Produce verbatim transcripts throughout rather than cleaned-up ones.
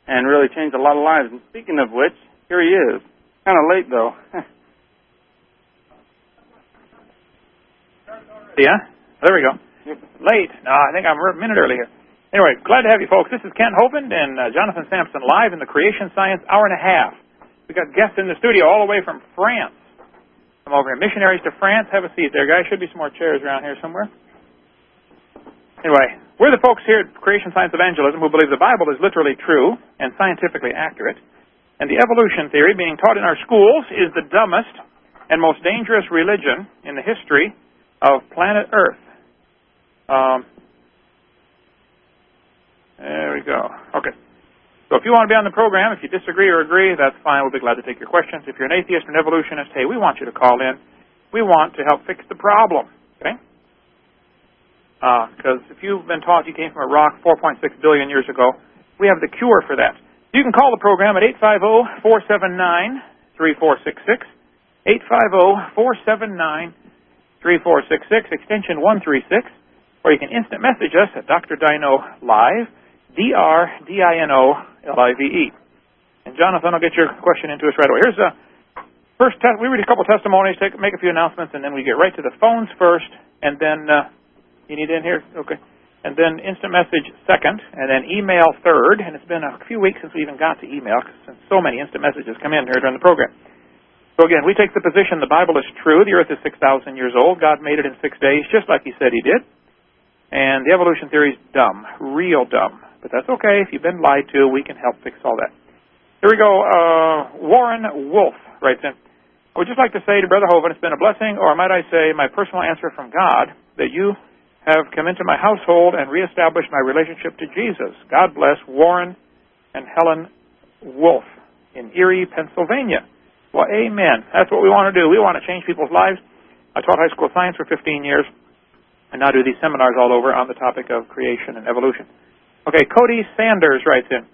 and really changed a lot of lives. And speaking of which, here he is. Kind of late, though. Yeah? There we go. Late. No, I think I'm a minute early here. Anyway, glad to have you folks. This is Kent Hovind and uh, Jonathan Sampson live in the Creation Science Hour and a Half. We've got guests in the studio all the way from France. Come over here. Missionaries to France. Have a seat there, guys. Should be some more chairs around here somewhere. Anyway, we're the folks here at Creation Science Evangelism who believe the Bible is literally true and scientifically accurate. And the evolution theory being taught in our schools is the dumbest and most dangerous religion in the history of planet Earth. Um, there we go. Okay. So if you want to be on the program, if you disagree or agree, that's fine. We'll be glad to take your questions. If you're an atheist or an evolutionist, hey, we want you to call in. We want to help fix the problem. Okay? Because uh, if you've been taught you came from a rock four point six billion years ago, we have the cure for that. You can call the program at eight five zero, four seven nine, three four six six, eight five zero, four seven nine, three four six six, extension one three six, or you can instant message us at Doctor Dino Live, D R D I N O L I V E. And Jonathan will get your question into us right away. Here's the first test. We read a couple testimonies, take, make a few announcements, and then we get right to the phones first, and then... Uh, You need in here? Okay. And then instant message second, and then email third. And it's been a few weeks since we even got to email, since so many instant messages come in here during the program. So again, we take the position the Bible is true. The earth is six thousand years old. God made it in six days, just like he said he did. And the evolution theory is dumb, real dumb. But that's okay. If you've been lied to, we can help fix all that. Here we go. Uh, Warren Wolf writes in, I would just like to say to Brother Hovind, it's been a blessing, or might I say, my personal answer from God, that you have come into my household and reestablished my relationship to Jesus. God bless Warren and Helen Wolf in Erie, Pennsylvania. Well, amen. That's what we want to do. We want to change people's lives. I taught high school science for fifteen years, and now do these seminars all over on the topic of creation and evolution. Okay, Cody Sanders writes in,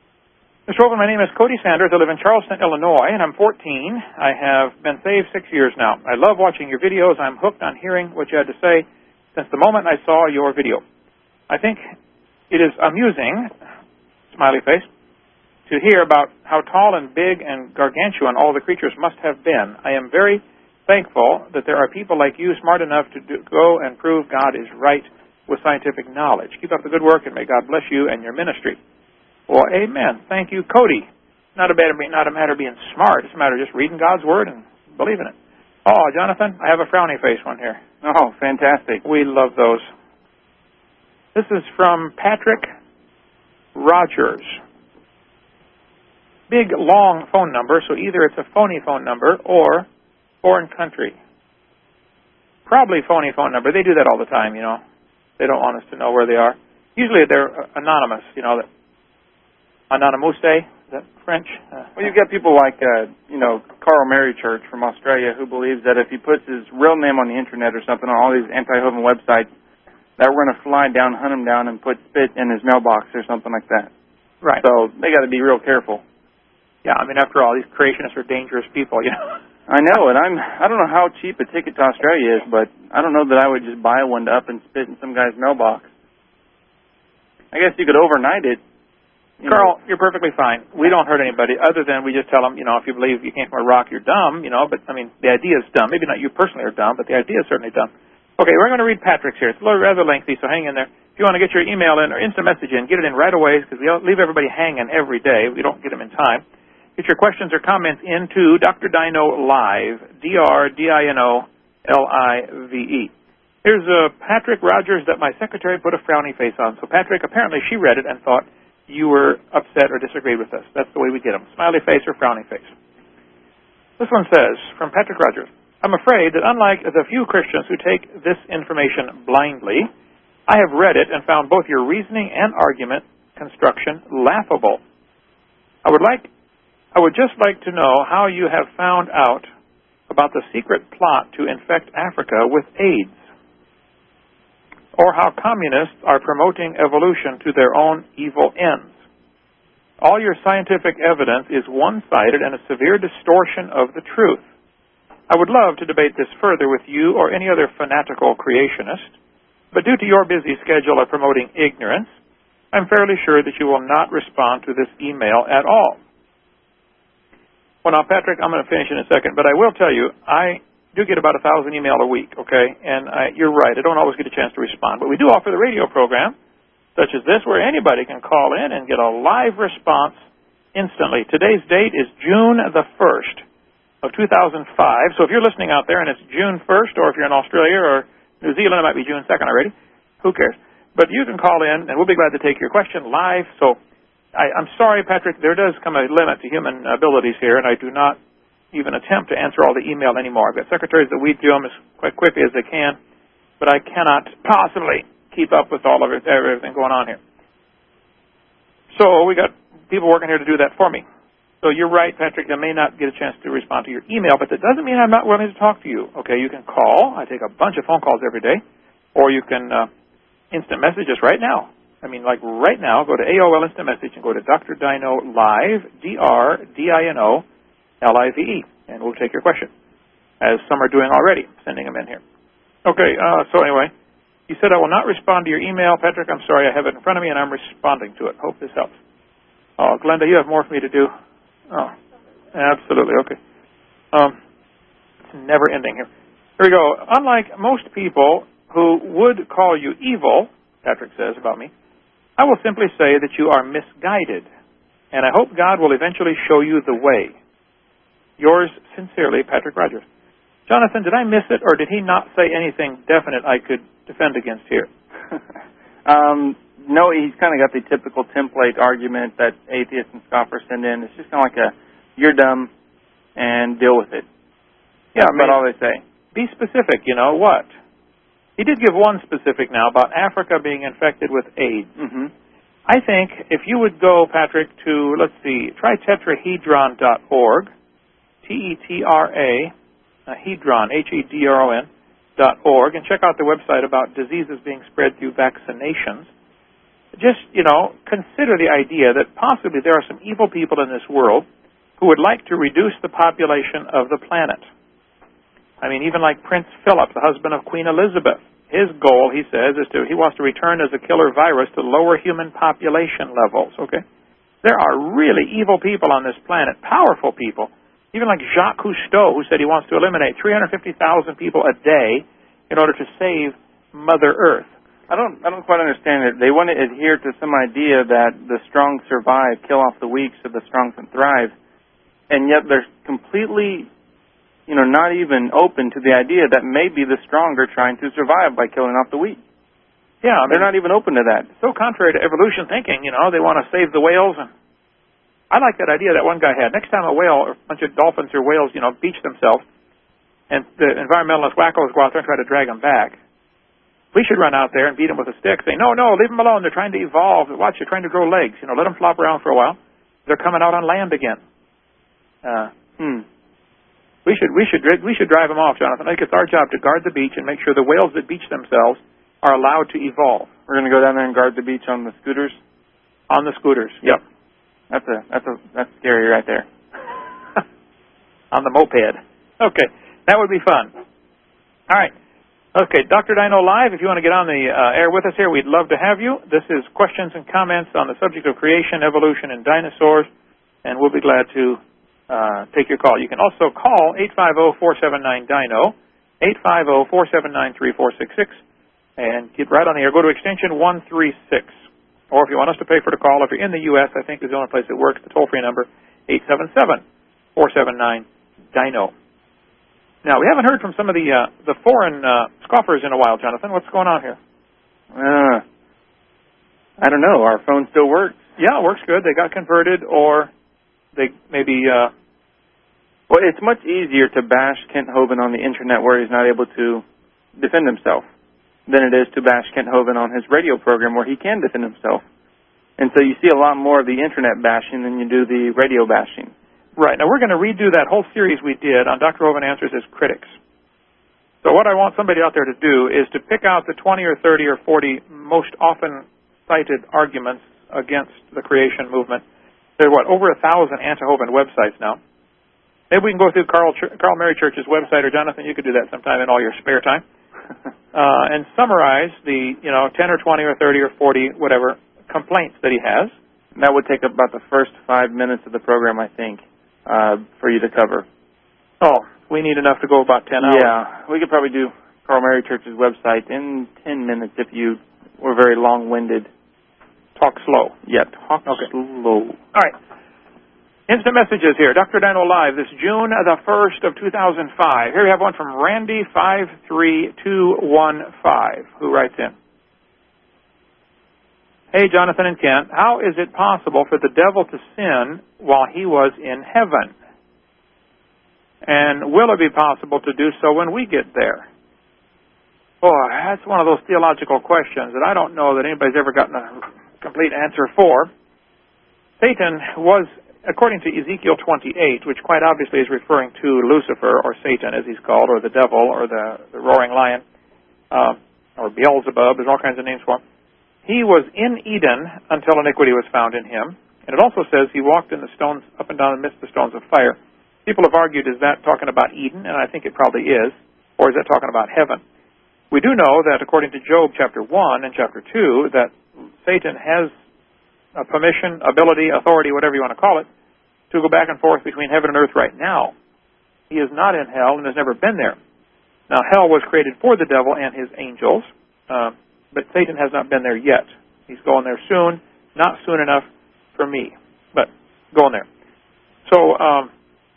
Mister Hovind, my name is Cody Sanders. I live in Charleston, Illinois, and I'm fourteen. I have been saved six years now. I love watching your videos. I'm hooked on hearing what you had to say since the moment I saw your video. I think it is amusing, smiley face, to hear about how tall and big and gargantuan all the creatures must have been. I am very thankful that there are people like you smart enough to do, go and prove God is right with scientific knowledge. Keep up the good work, and may God bless you and your ministry. Well, amen. Thank you, Cody. Not a matter, not a matter of being smart. It's a matter of just reading God's Word and believing it. Oh, Jonathan, I have a frowny face one here. Oh, fantastic. We love those. This is from Patrick Rogers. Big, long phone number, so either it's a phony phone number or foreign country. Probably phony phone number. They do that all the time, you know. They don't want us to know where they are. Usually they're anonymous, you know. Anonymous, is that French? Uh, well, you've got people like, uh, you know, Carl Mary Church from Australia who believes that if he puts his real name on the Internet or something on all these anti-Hovind websites, that we're going to fly down, hunt him down, and put spit in his mailbox or something like that. Right. So they got to be real careful. Yeah, I mean, after all, these creationists are dangerous people, you know. I know, and I'm, I don't know how cheap a ticket to Australia is, but I don't know that I would just buy one to up and spit in some guy's mailbox. I guess you could overnight it. You Carl, know. You're perfectly fine. We don't hurt anybody other than we just tell them, you know, if you believe you came from a rock, you're dumb, you know, but, I mean, the idea is dumb. Maybe not you personally are dumb, but the idea is certainly dumb. Okay, we're going to read Patrick's here. It's a little rather lengthy, so hang in there. If you want to get your email in or instant message in, get it in right away because we leave everybody hanging every day. We don't get them in time. Get your questions or comments into Doctor Dino Live, D R D I N O L I V E. Here's uh, Patrick Rogers that my secretary put a frowny face on. So, Patrick, apparently she read it and thought you were upset or disagreed with us. That's the way we get them, smiley face or frowny face. This one says, from Patrick Rogers, I'm afraid that unlike the few Christians who take this information blindly, I have read it and found both your reasoning and argument construction laughable. I would like, I would just like to know how you have found out about the secret plot to infect Africa with AIDS, or how communists are promoting evolution to their own evil ends. All your scientific evidence is one-sided and a severe distortion of the truth. I would love to debate this further with you or any other fanatical creationist, but due to your busy schedule of promoting ignorance, I'm fairly sure that you will not respond to this email at all. Well, now, Patrick, I'm going to finish in a second, but I will tell you, I do get about a thousand email a week, okay? And I, you're right, I don't always get a chance to respond. But we do offer the radio program, such as this, where anybody can call in and get a live response instantly. Today's date is June the first of two thousand five. So if you're listening out there and it's June first, or if you're in Australia or New Zealand, it might be June second already. Who cares? But you can call in, and we'll be glad to take your question live. So I, I'm sorry, Patrick, there does come a limit to human abilities here, and I do not even attempt to answer all the email anymore. I've got secretaries that weed through them as quite quickly as they can, but I cannot possibly keep up with all of it, everything going on here. So we got people working here to do that for me. So you're right, Patrick, I may not get a chance to respond to your email, but that doesn't mean I'm not willing to talk to you. Okay, you can call. I take a bunch of phone calls every day, or you can uh, instant message us right now. I mean, like right now, go to A O L Instant Message and go to Doctor Dino Live, D R D I N O L I V E, and we'll take your question, as some are doing already, sending them in here. Okay, uh, so anyway, you said I will not respond to your email. Patrick, I'm sorry, I have it in front of me, and I'm responding to it. Hope this helps. Oh, Glenda, you have more for me to do? Oh, absolutely, okay. Um, it's never ending here. Here we go. Unlike most people who would call you evil, Patrick says about me, I will simply say that you are misguided, and I hope God will eventually show you the way. Yours sincerely, Patrick Rogers. Jonathan, did I miss it, or did he not say anything definite I could defend against here? um, no, he's kind of got the typical template argument that atheists and scoffers send in. It's just kind of like a, you're dumb, and deal with it. Yeah, That's about all they say. Be specific, you know, what? He did give one specific now about Africa being infected with AIDS. Mm-hmm. I think if you would go, Patrick, to, let's see, try tetrahedron dot org, T E T R A, uh, Hedron, H E D R O N, dot org, and check out the website about diseases being spread through vaccinations. Just, you know, consider the idea that possibly there are some evil people in this world who would like to reduce the population of the planet. I mean, even like Prince Philip, the husband of Queen Elizabeth. His goal, he says, is to, he wants to return as a killer virus to lower human population levels, okay? There are really evil people on this planet, powerful people. Even like Jacques Cousteau, who said he wants to eliminate three hundred fifty thousand people a day in order to save Mother Earth. I don't I don't quite understand it. They want to adhere to some idea that the strong survive, kill off the weak so the strong can thrive, and yet they're completely, you know, not even open to the idea that maybe the strong are trying to survive by killing off the weak. Yeah, I mean, they're not even open to that. So contrary to evolution thinking, you know, they want to save the whales. And I like that idea that one guy had. Next time a whale or a bunch of dolphins or whales, you know, beach themselves, and the environmentalist wackos go out there and try to drag them back, we should run out there and beat them with a stick, saying, no, no, leave them alone. They're trying to evolve. Watch, they're trying to grow legs. You know, let them flop around for a while. They're coming out on land again. Uh, hmm. We should we should we should drive them off, Jonathan. I think it's our job to guard the beach and make sure the whales that beach themselves are allowed to evolve. We're going to go down there and guard the beach on the scooters. On the scooters. Yep. That's a that's a that's scary right there. On the moped. Okay, that would be fun. All right. Okay, Doctor Dino Live. If you want to get on the uh, air with us here, we'd love to have you. This is questions and comments on the subject of creation, evolution, and dinosaurs, and we'll be glad to Uh, take your call. You can also call eight five zero, four seven nine, D I N O, eight five zero, four seven nine, three four six six, and get right on the air. Go to extension one three six. Or if you want us to pay for the call, if you're in the U S, I think is the only place that works, the toll-free number, eight seven seven, four seven nine, D I N O. Now, we haven't heard from some of the uh, the foreign uh, scoffers in a while, Jonathan. What's going on here? Uh, I don't know. Our phone still works. Yeah, it works good. They got converted, or they maybe... Uh, Well, it's much easier to bash Kent Hovind on the Internet where he's not able to defend himself than it is to bash Kent Hovind on his radio program where he can defend himself. And so you see a lot more of the Internet bashing than you do the radio bashing. Right. Now, we're going to redo that whole series we did on Doctor Hovind Answers His Critics. So what I want somebody out there to do is to pick out the twenty or thirty or forty most often cited arguments against the creation movement. There are, what, over a thousand anti-Hovind websites now. Maybe we can go through Carl, Ch- Carl Mary Church's website, or Jonathan, you could do that sometime in all your spare time, uh, and summarize the, you know, ten or twenty or thirty or forty, whatever, complaints that he has. And that would take about the first five minutes of the program, I think, uh, for you to cover. Oh, we need enough to go about ten hours. Yeah, we could probably do Carl Mary Church's website in ten minutes if you were very long-winded. Talk slow. Yeah, talk okay. slow. All right. Instant messages here. Doctor Daniel Live, this June the first of two thousand five. Here we have one from Randy five three two one five, who writes in. Hey, Jonathan and Kent, how is it possible for the devil to sin while he was in heaven? And will it be possible to do so when we get there? Boy, that's one of those theological questions that I don't know that anybody's ever gotten a complete answer for. Satan was, according to Ezekiel twenty-eight, which quite obviously is referring to Lucifer, or Satan as he's called, or the devil, or the, the roaring lion, uh, or Beelzebub, there's all kinds of names for him. He was in Eden until iniquity was found in him. And it also says he walked in the stones, up and down amidst the stones of fire. People have argued, is that talking about Eden? And I think it probably is. Or is that talking about heaven? We do know that according to Job chapter one and chapter two, that Satan has a permission, ability, authority, whatever you want to call it, to go back and forth between heaven and earth right now. He is not in hell and has never been there. Now, hell was created for the devil and his angels, uh, but Satan has not been there yet. He's going there soon, not soon enough for me, but going there. So, um,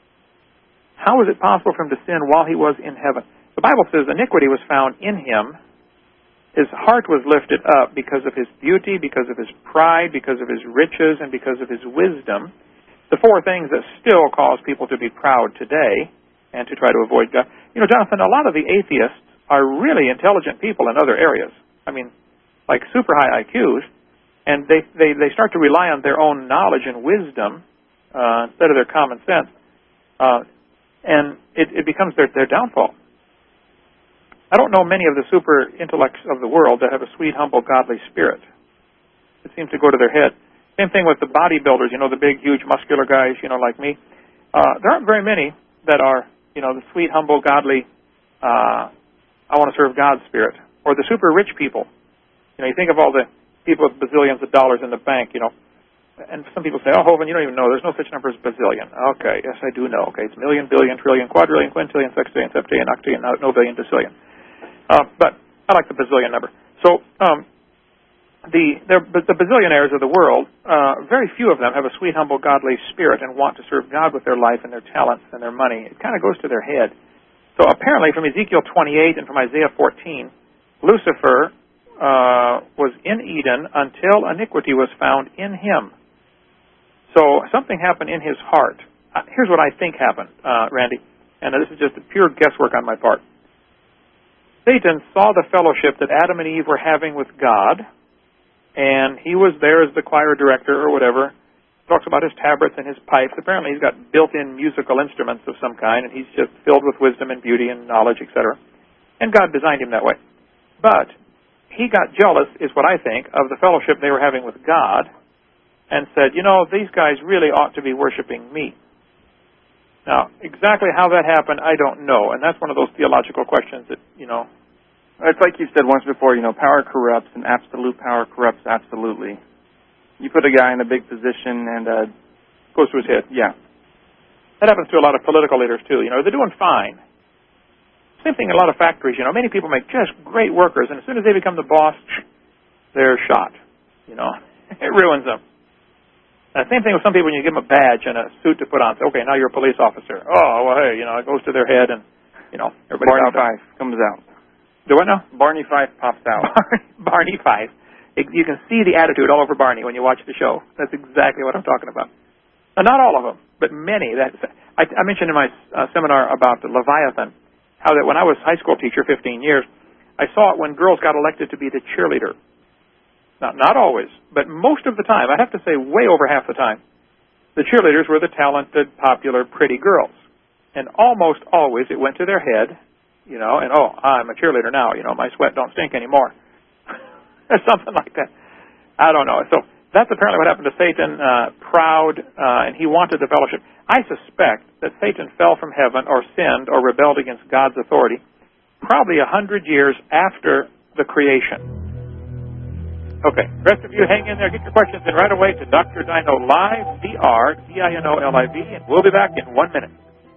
how is it possible for him to sin while he was in heaven? The Bible says iniquity was found in him. His heart was lifted up because of his beauty, because of his pride, because of his riches, and because of his wisdom. The four things that still cause people to be proud today and to try to avoid God. You know, Jonathan, a lot of the atheists are really intelligent people in other areas. I mean, like super high I Qs, and they, they, they start to rely on their own knowledge and wisdom uh, instead of their common sense, uh, and it, it becomes their, their downfall. I don't know many of the super intellects of the world that have a sweet, humble, godly spirit. It seems to go to their head. Same thing with the bodybuilders, you know, the big, huge, muscular guys, you know, like me. Uh, there aren't very many that are, you know, the sweet, humble, godly, uh, I want to serve God's spirit. Or the super rich people. You know, you think of all the people with bazillions of dollars in the bank, you know. And some people say, oh, Hovind, you don't even know. There's no such number as bazillion. Okay, yes, I do know. Okay, it's million, billion, trillion, quadrillion, quintillion, sextillion, septillion, octillion, nobillion, decillion. Uh, but I like the bazillion number. So um, the, the bazillionaires of the world, uh, very few of them have a sweet, humble, godly spirit and want to serve God with their life and their talents and their money. It kind of goes to their head. So apparently from Ezekiel twenty-eight and from Isaiah fourteen, Lucifer uh, was in Eden until iniquity was found in him. So something happened in his heart. Uh, here's what I think happened, uh, Randy, and this is just pure guesswork on my part. Satan saw the fellowship that Adam and Eve were having with God, and he was there as the choir director or whatever. Talks about his tabrets and his pipes. Apparently he's got built-in musical instruments of some kind, and he's just filled with wisdom and beauty and knowledge, et cetera. And God designed him that way. But he got jealous, is what I think, of the fellowship they were having with God and said, you know, these guys really ought to be worshiping me. Now, exactly how that happened, I don't know. And that's one of those theological questions that, you know. It's like you said once before, you know, power corrupts and absolute power corrupts absolutely. You put a guy in a big position and uh, goes to his head. Yeah. That happens to a lot of political leaders, too. You know, they're doing fine. Same thing in a lot of factories. You know, many people make just great workers, and as soon as they become the boss, they're shot. You know, it ruins them. And the same thing with some people when you give them a badge and a suit to put on. Say, okay, now you're a police officer. Oh, well, hey, you know, it goes to their head, and, you know, everybody. Barney Fife comes out. Do what now? Barney Fife pops out. Barney Fife. It, you can see the attitude all over Barney when you watch the show. That's exactly what I'm talking about. Now, not all of them, but many. That I, I mentioned in my uh, seminar about the Leviathan, how that when I was a high school teacher, fifteen years, I saw it when girls got elected to be the cheerleader. Now, not always, but most of the time, I have to say way over half the time, the cheerleaders were the talented, popular, pretty girls. And almost always it went to their head, you know, and, oh, I'm a cheerleader now, you know, my sweat don't stink anymore. Or something like that. I don't know. So that's apparently what happened to Satan, uh, proud, uh, and he wanted the fellowship. I suspect that Satan fell from heaven or sinned or rebelled against God's authority probably a hundred years after the creation. Okay. The rest of you, hang in there. Get your questions in right away to Doctor Dino Live, D R D I N O L I V, and we'll be back in one minute.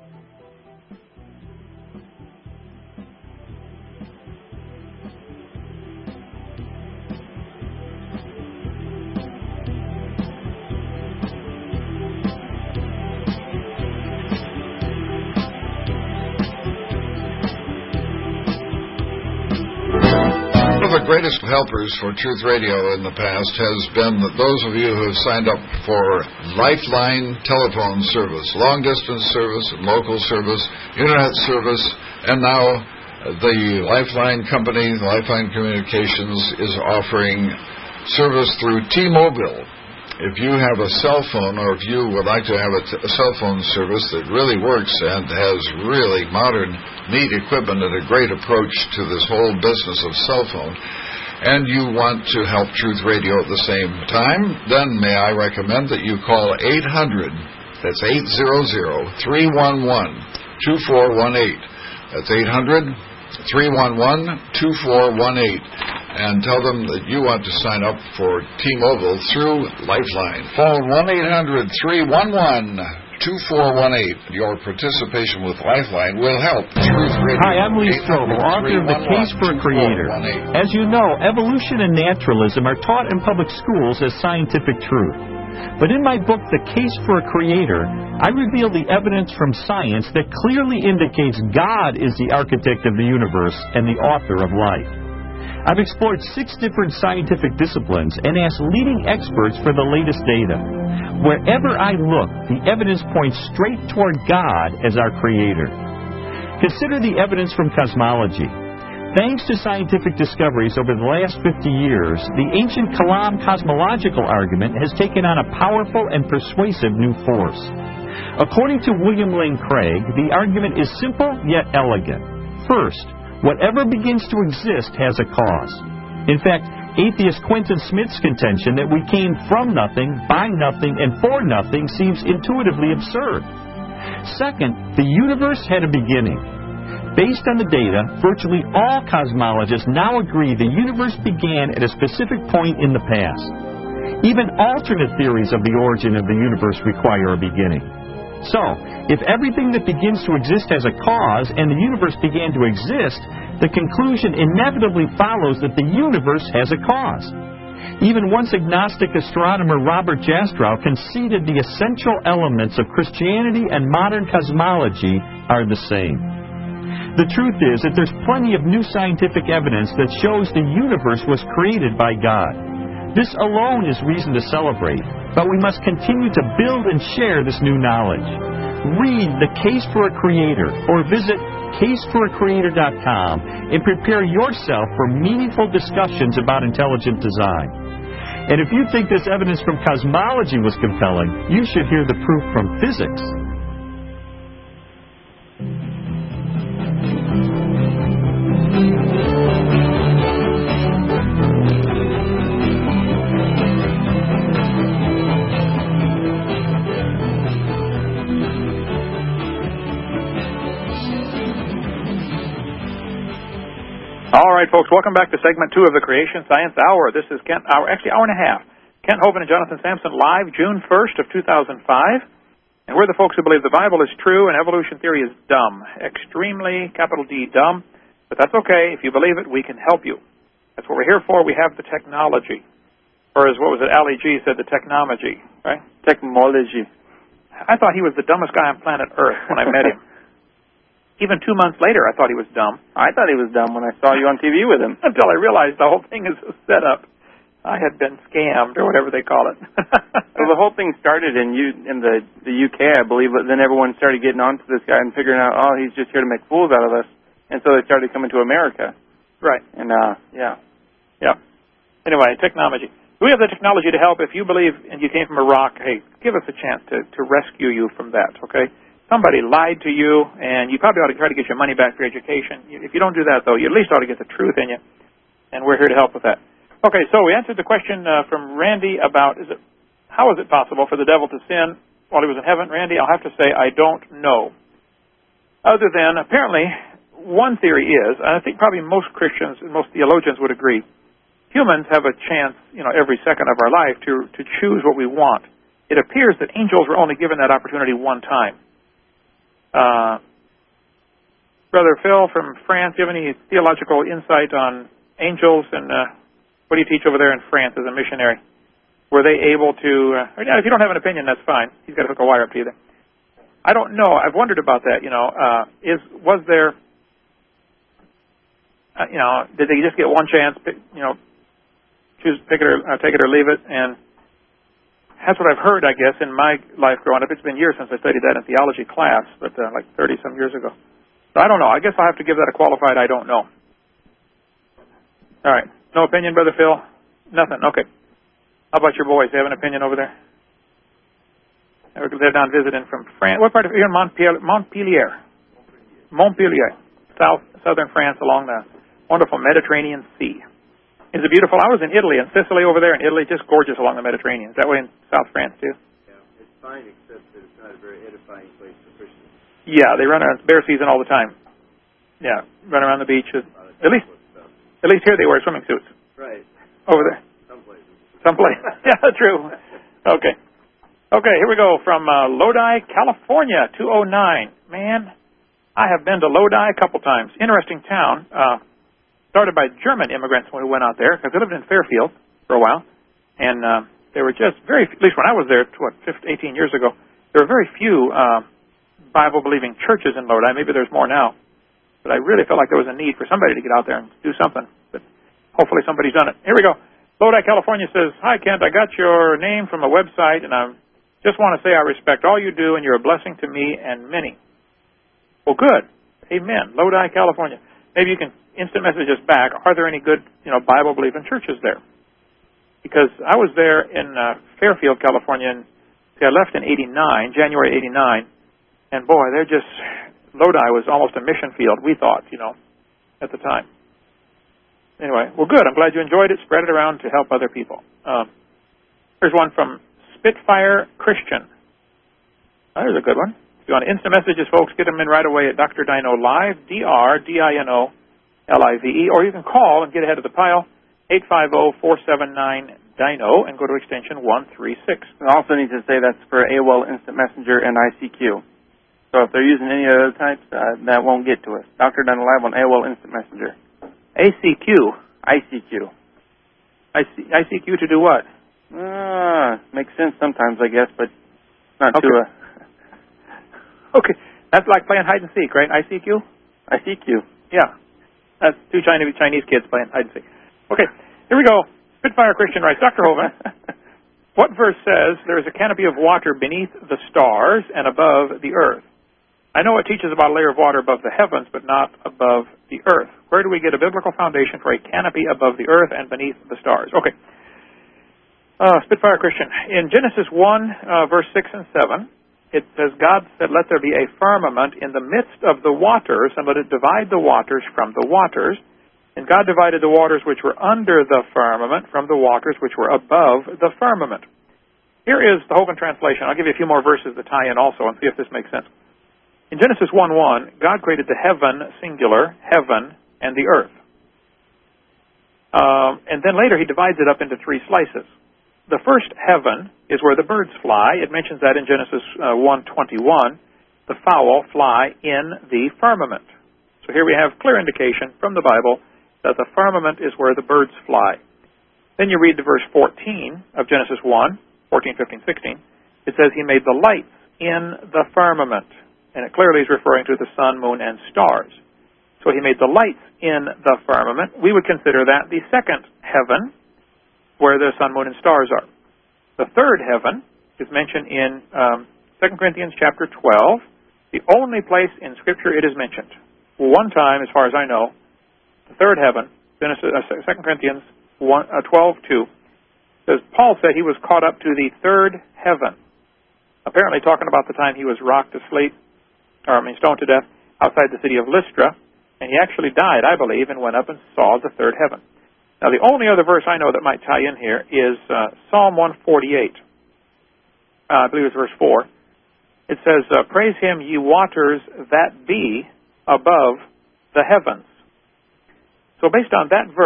One of the greatest helpers for Truth Radio in the past has been those of you who have signed up for Lifeline telephone service, long-distance service, local service, internet service, and now the Lifeline company, Lifeline Communications, is offering service through T-Mobile. If you have a cell phone, or if you would like to have a, t- a cell phone service that really works and has really modern, neat equipment and a great approach to this whole business of cell phone, and you want to help Truth Radio at the same time, then may I recommend that you call eight hundred, that's eight hundred, three one one, two four one eight. That's eight hundred, three one one, two four one eight. And tell them that you want to sign up for T-Mobile through Lifeline. Phone one eight hundred, three one one, two four one eight. Your participation with Lifeline will help Truth Radio. Hi, I'm Lee Strobel, author of The Case for a Creator. As you know, evolution and naturalism are taught in public schools as scientific truth. But in my book, The Case for a Creator, I reveal the evidence from science that clearly indicates God is the architect of the universe and the author of life. I've explored six different scientific disciplines and asked leading experts for the latest data. Wherever I look, the evidence points straight toward God as our creator. Consider the evidence from cosmology. Thanks to scientific discoveries over the last fifty years, the ancient Kalam cosmological argument has taken on a powerful and persuasive new force. According to William Lane Craig, the argument is simple yet elegant. First, whatever begins to exist has a cause. In fact, atheist Quentin Smith's contention that we came from nothing, by nothing, and for nothing seems intuitively absurd. Second, the universe had a beginning. Based on the data, virtually all cosmologists now agree the universe began at a specific point in the past. Even alternate theories of the origin of the universe require a beginning. So, if everything that begins to exist has a cause and the universe began to exist, the conclusion inevitably follows that the universe has a cause. Even once agnostic astronomer Robert Jastrow conceded the essential elements of Christianity and modern cosmology are the same. The truth is that there's plenty of new scientific evidence that shows the universe was created by God. This alone is reason to celebrate, but we must continue to build and share this new knowledge. Read The Case for a Creator or visit case for a creator dot com and prepare yourself for meaningful discussions about intelligent design. And if you think this evidence from cosmology was compelling, you should hear the proof from physics. All right, folks, welcome back to segment two of the Creation Science Hour. This is Kent, hour, actually hour and a half. Kent Hovind and Jonathan Sampson live June first of two thousand five. And we're the folks who believe the Bible is true and evolution theory is dumb. Extremely, capital D, dumb. But that's okay. If you believe it, we can help you. That's what we're here for. We have the technology. Or as, what was it, Ali G said, the technology, right? Technology. I thought he was the dumbest guy on planet Earth when I met him. Even two months later, I thought he was dumb. I thought he was dumb when I saw you on T V with him. Until I realized the whole thing is a setup. I had been scammed, or whatever they call it. Well, the whole thing started in you in the the U K, I believe, but then everyone started getting onto this guy and figuring out, oh, he's just here to make fools out of us, and so they started coming to America. Right. And uh, yeah, yeah. Anyway, technology. We have the technology to help. If you believe and you came from Iraq, hey, give us a chance to to rescue you from that. Okay. Somebody lied to you, and you probably ought to try to get your money back for your education. If you don't do that, though, you at least ought to get the truth in you, and we're here to help with that. Okay, so we answered the question uh, from Randy about is it, how is it possible for the devil to sin while he was in heaven? Randy, I'll have to say I don't know. Other than, apparently, one theory is, and I think probably most Christians and most theologians would agree, humans have a chance, you know, every second of our life to to choose what we want. It appears that angels were only given that opportunity one time. Uh, Brother Phil from France, do you have any theological insight on angels, and uh, what do you teach over there in France as a missionary? Were they able to, uh, if you don't have an opinion, that's fine. He's got to hook a wire up to you there. I don't know. I've wondered about that, you know. Uh, is, was there, uh, you know, did they just get one chance, pick, you know, choose, pick it or uh, take it or leave it? And that's what I've heard, I guess, in my life growing up. It's been years since I studied that in theology class, but uh, like thirty-some years ago. So I don't know. I guess I'll have to give that a qualified I don't know. All right. No opinion, Brother Phil? Nothing. Okay. How about your boys? They have an opinion over there? They're down visiting from France. What part of you're in Montpellier? Montpellier. Montpellier. South, southern France along the wonderful Mediterranean Sea. Is it beautiful? I was in Italy, in Sicily over there in Italy, just gorgeous along the Mediterranean. Is that way in South France too? Yeah, it's fine, except that it's not a very edifying place for Christians. Yeah, they run around bear season all the time. Yeah, run around the beach. At least, at least here they wear swimming suits. Right. Over there. Some places. Some place. Yeah, true. Okay. Okay, here we go from uh, Lodi, California, two oh nine. Man, I have been to Lodi a couple times. Interesting town. Uh, started by German immigrants when we went out there, because they lived in Fairfield for a while. And uh, there were just very, at least when I was there, what, fifteen, eighteen years ago, there were very few uh, Bible-believing churches in Lodi. Maybe there's more now. But I really felt like there was a need for somebody to get out there and do something. But hopefully somebody's done it. Here we go. Lodi, California says, "Hi, Kent. I got your name from a website, and I just want to say I respect all you do, and you're a blessing to me and many." Well, good. Amen. Lodi, California. Maybe you can instant message us back. Are there any good, you know, Bible-believing churches there? Because I was there in uh, Fairfield, California, and see, I left in eighty-nine, January eighty-nine, and boy, they're just, Lodi was almost a mission field, we thought, you know, at the time. Anyway, well, good. I'm glad you enjoyed it. Spread it around to help other people. Um, here's one from Spitfire Christian. Oh, there's a good one. If you want instant messages, folks, get them in right away at Doctor Dino Live, D R D I N O L I V E, or you can call and get ahead of the pile, eight five zero, four seven nine, D I N O, and go to extension one three six. We also need to say that's for A O L Instant Messenger and I C Q. So if they're using any of those types, uh, that won't get to us. Doctor Dino Live on A O L Instant Messenger. A C Q. I C Q. I C Q to do what? Uh, makes sense sometimes, I guess, but not okay. to a... Okay. That's like playing hide and seek, right? I C Q? I C Q. Yeah. That's two Chinese, Chinese kids playing hide and seek. Okay. Here we go. Spitfire Christian writes, Doctor Hovind, what verse says there is a canopy of water beneath the stars and above the earth? I know it teaches about a layer of water above the heavens, but not above the earth. Where do we get a biblical foundation for a canopy above the earth and beneath the stars? Okay. Uh, Spitfire Christian. In Genesis one, uh, verse six and seven, it says, God said, let there be a firmament in the midst of the waters, and let it divide the waters from the waters. And God divided the waters which were under the firmament from the waters which were above the firmament. Here is the Hovind translation. I'll give you a few more verses to tie in also and see if this makes sense. In Genesis one one, God created the heaven, singular, heaven, and the earth. Um, and then later he divides it up into three slices. The first heaven is where the birds fly. It mentions that in Genesis uh, one twenty-one. The fowl fly in the firmament. So here we have clear indication from the Bible that the firmament is where the birds fly. Then you read the verse fourteen of Genesis one, fourteen, fifteen, sixteen. It says he made the lights in the firmament. And it clearly is referring to the sun, moon, and stars. So he made the lights in the firmament. We would consider that the second heaven, where the sun, moon, and stars are. The third heaven is mentioned in um, Second Corinthians chapter twelve, the only place in Scripture it is mentioned. One time, as far as I know, the third heaven, Genesis, uh, Second Corinthians twelve two, says Paul said he was caught up to the third heaven. Apparently talking about the time he was rocked to sleep, or I mean stoned to death, outside the city of Lystra, and he actually died, I believe, and went up and saw the third heaven. Now, the only other verse I know that might tie in here is uh, Psalm one forty-eight. Uh, I believe it's verse four. It says, uh, praise him, ye waters that be above the heavens. So based on that verse,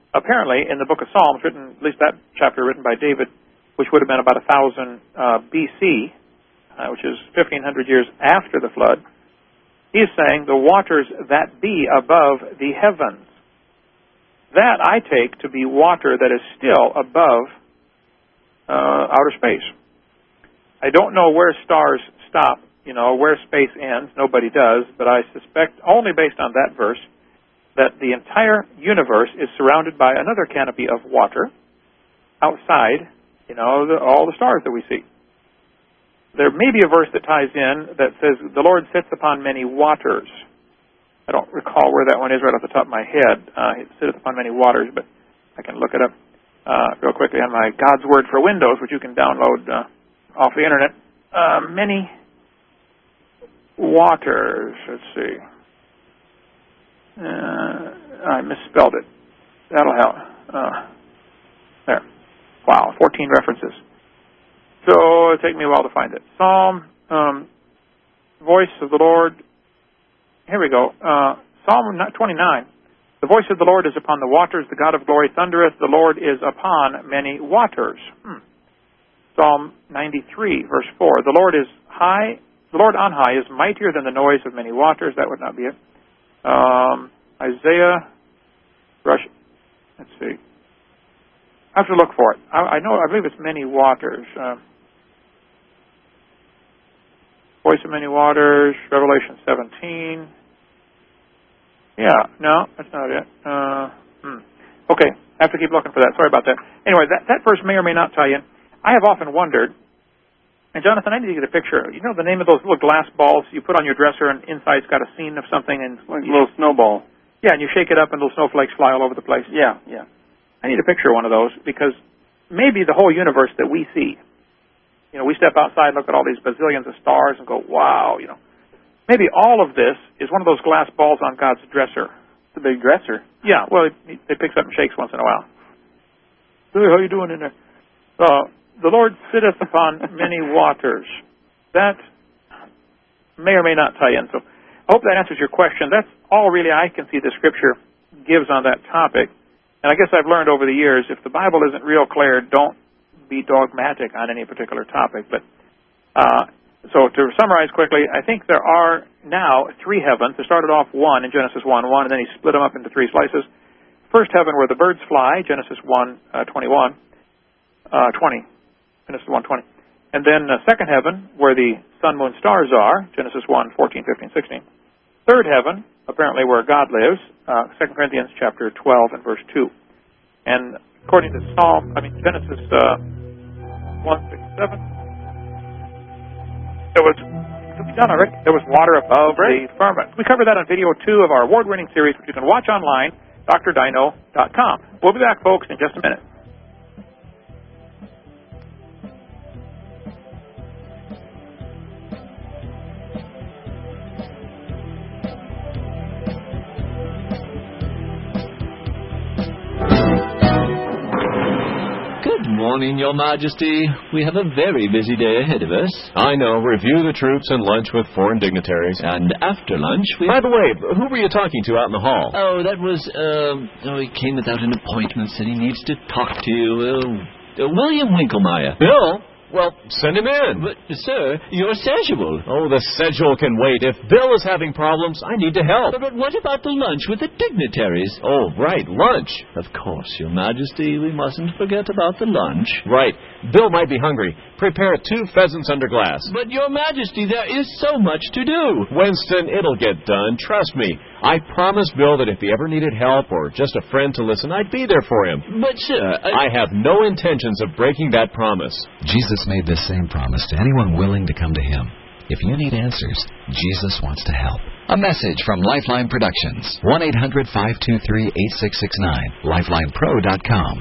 apparently, in the book of Psalms, written, at least that chapter written by David, which would have been about one thousand uh, B C, uh, which is fifteen hundred years after the flood, he's saying the waters that be above the heavens. That I take to be water that is still above uh, outer space. I don't know where stars stop, you know, where space ends. Nobody does, but I suspect, only based on that verse, that the entire universe is surrounded by another canopy of water outside, you know, the, all the stars that we see. There may be a verse that ties in that says, the Lord sits upon many waters. I don't recall where that one is right off the top of my head. Uh, it sits upon many waters, but I can look it up uh, real quickly on my God's Word for Windows, which you can download uh, off the Internet. Uh, many waters. Let's see. Uh, I misspelled it. That'll help. Uh, there. Wow, fourteen references. So it'll take me a while to find it. Psalm, um, voice of the Lord. Here we go. Uh, Psalm twenty-nine. The voice of the Lord is upon the waters. The God of glory thundereth. The Lord is upon many waters. Hmm. Psalm ninety-three, verse four. The Lord is high. The Lord on high is mightier than the noise of many waters. That would not be it. Um, Isaiah. Rush. Let's see. I have to look for it. I, I know. I believe it's many waters. Uh, voice of many waters. Revelation seventeen. Yeah. No, that's not it. Uh, hmm. Okay. I have to keep looking for that. Sorry about that. Anyway, that that verse may or may not tie in. I have often wondered, and Jonathan, I need to get a picture. You know the name of those little glass balls you put on your dresser and inside's got a scene of something? And like a little snowball. Yeah, and you shake it up and little snowflakes fly all over the place. Yeah, yeah. I need a picture of one of those because maybe the whole universe that we see, you know, we step outside, look at all these bazillions of stars and go, wow, you know. Maybe all of this is one of those glass balls on God's dresser. It's a big dresser. Yeah, well, it, it picks up and shakes once in a while. Hey, how you doing in there? Uh, the Lord sitteth upon many waters. That may or may not tie in. So I hope that answers your question. That's all really I can see the Scripture gives on that topic. And I guess I've learned over the years, if the Bible isn't real clear, don't be dogmatic on any particular topic. But uh, so to summarize quickly, I think there are now three heavens. There started off one in Genesis one one, and then he split them up into three slices. First heaven where the birds fly, Genesis one twenty-one, uh, twenty, Genesis one twenty. And then uh, second heaven where the sun, moon, stars are, Genesis one fourteen, fifteen, sixteen. Third heaven, apparently where God lives, uh, Second Corinthians chapter twelve and verse two. And according to Psalm, I mean Genesis uh, one six seven, there was done already. There was water above the firmament. We covered that on video two of our award-winning series, which you can watch online, D R Dino dot com. We'll be back, folks, in just a minute. Good morning, Your Majesty. We have a very busy day ahead of us. I know. Review the troops and lunch with foreign dignitaries. And after lunch, we... By the way, who were you talking to out in the hall? Oh, that was, uh... Oh, he came without an appointment, said he needs to talk to you. Uh, uh, William Winkelmeyer. Bill? Well, send him in. But, sir, your schedule. Oh, the schedule can wait. If Bill is having problems, I need to help. But, but what about the lunch with the dignitaries? Oh, right, lunch. Of course, Your Majesty, we mustn't forget about the lunch. Right. Bill might be hungry. Prepare two pheasants under glass. But, Your Majesty, there is so much to do. Winston, it'll get done. Trust me. I promised Bill that if he ever needed help or just a friend to listen, I'd be there for him. But, sir... I, I have no intentions of breaking that promise. Jesus made this same promise to anyone willing to come to him. If you need answers, Jesus wants to help. A message from Lifeline Productions. one eight hundred, five two three, eight six six nine. lifeline pro dot com.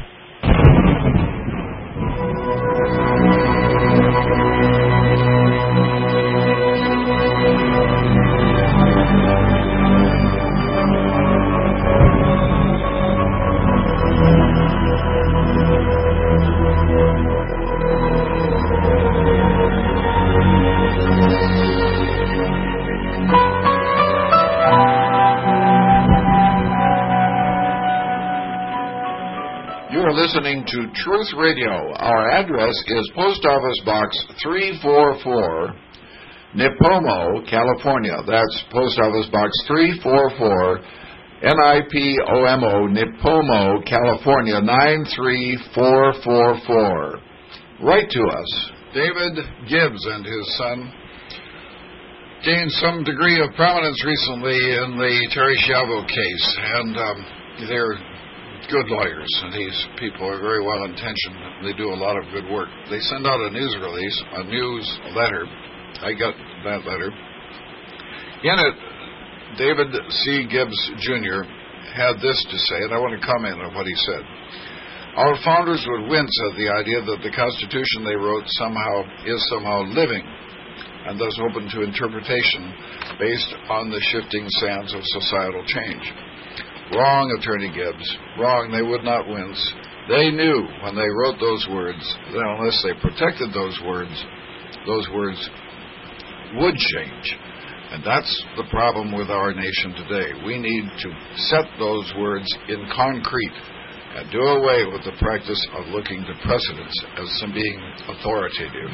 listening to Truth Radio. Our address is Post Office Box three forty-four, Nipomo, California. That's Post Office Box three forty-four, N I P O M O, Nipomo, California, nine three four four four. Write to us. David Gibbs and his son gained some degree of prominence recently in the Terry Schiavo case, and um, they're good lawyers, and these people are very well intentioned. They do a lot of good work. They send out a news release, a news letter. I got that letter. In it, David C. Gibbs Junior had this to say, and I want to comment on what he said. Our founders would wince at the idea that the Constitution they wrote somehow is somehow living, and thus open to interpretation based on the shifting sands of societal change. Wrong, Attorney Gibbs. Wrong. They would not wince. They knew when they wrote those words that unless they protected those words, those words would change. And that's the problem with our nation today. We need to set those words in concrete and do away with the practice of looking to precedents as some being authoritative.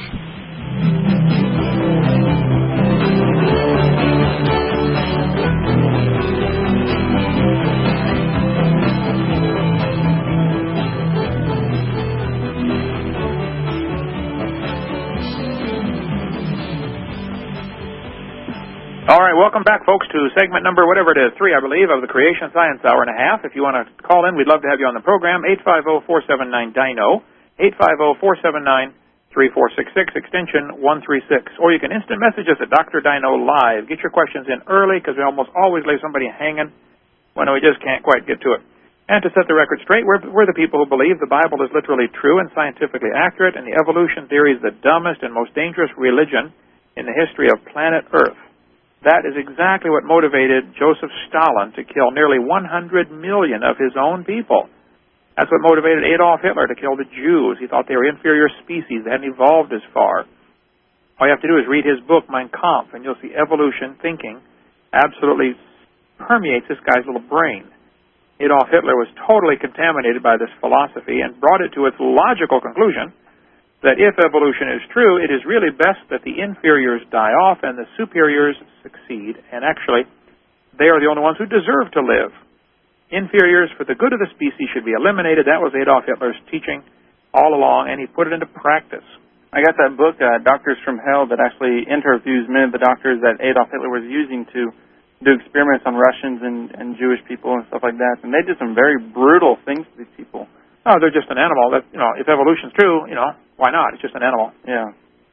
All right, welcome back, folks, to segment number, whatever it is, three, I believe, of the Creation Science Hour and a half. If you want to call in, we'd love to have you on the program, eight five zero, four seven nine, D I N O, eight five zero, four seven nine, three four six six, extension one three six. Or you can instant message us at Doctor Dino Live. Get your questions in early, because we almost always leave somebody hanging when we just can't quite get to it. And to set the record straight, we're, we're the people who believe the Bible is literally true and scientifically accurate, and the evolution theory is the dumbest and most dangerous religion in the history of planet Earth. That is exactly what motivated Joseph Stalin to kill nearly one hundred million of his own people. That's what motivated Adolf Hitler to kill the Jews. He thought they were inferior species. They hadn't evolved as far. All you have to do is read his book, Mein Kampf, and you'll see evolution thinking absolutely permeates this guy's little brain. Adolf Hitler was totally contaminated by this philosophy and brought it to its logical conclusion that if evolution is true, it is really best that the inferiors die off and the superiors succeed. And actually, they are the only ones who deserve to live. Inferiors, for the good of the species, should be eliminated. That was Adolf Hitler's teaching all along, and he put it into practice. I got that book, uh, Doctors from Hell, that actually interviews many of the doctors that Adolf Hitler was using to do experiments on Russians and, and Jewish people and stuff like that. And they did some very brutal things to these people. Oh, they're just an animal. That, you know, if evolution's true, you know, why not? It's just an animal. Yeah.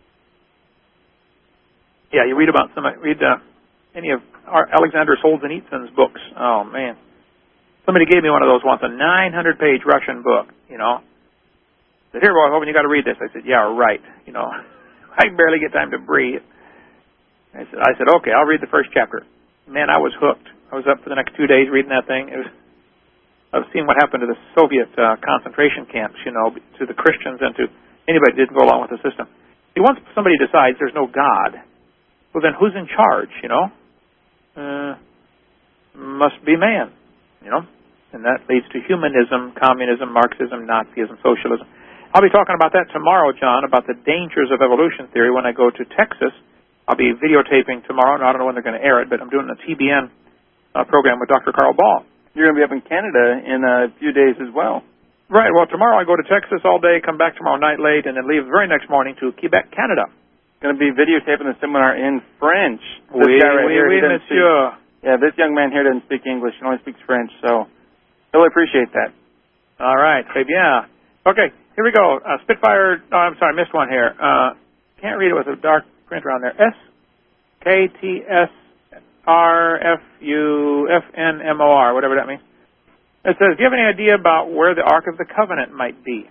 Yeah, you read about some, read uh, any of our Alexander Solzhenitsyn's books. Oh, man. Somebody gave me one of those once, a nine hundred page Russian book, you know. Said, here, Roy Hovind, you got to read this. I said, yeah, right. You know, I can barely get time to breathe. I said, I said, okay, I'll read the first chapter. Man, I was hooked. I was up for the next two days reading that thing. It was, I've seen what happened to the Soviet uh, concentration camps, you know, to the Christians and to anybody that didn't go along with the system. See, once somebody decides there's no God, well, then who's in charge, you know? Uh, must be man, you know? And that leads to humanism, communism, Marxism, Nazism, socialism. I'll be talking about that tomorrow, John, about the dangers of evolution theory when I go to Texas. I'll be videotaping tomorrow. I don't know when they're going to air it, but I'm doing a T B N uh, program with Doctor Carl Ball. You're going to be up in Canada in a few days as well. Right. Well, tomorrow I go to Texas all day, come back tomorrow night late, and then leave the very next morning to Quebec, Canada. Going to be videotaping the seminar in French. This Oui, guy right oui, here, oui, he doesn't monsieur. Speak, yeah, this young man here doesn't speak English. He only speaks French, so really appreciate that. All right. Très bien. Okay, here we go. Uh, Spitfire, oh, I'm sorry, I missed one here. Uh, can't read it with a dark print around there. S K T S R F U F N M O R, whatever that means. It says, do you have any idea about where the Ark of the Covenant might be?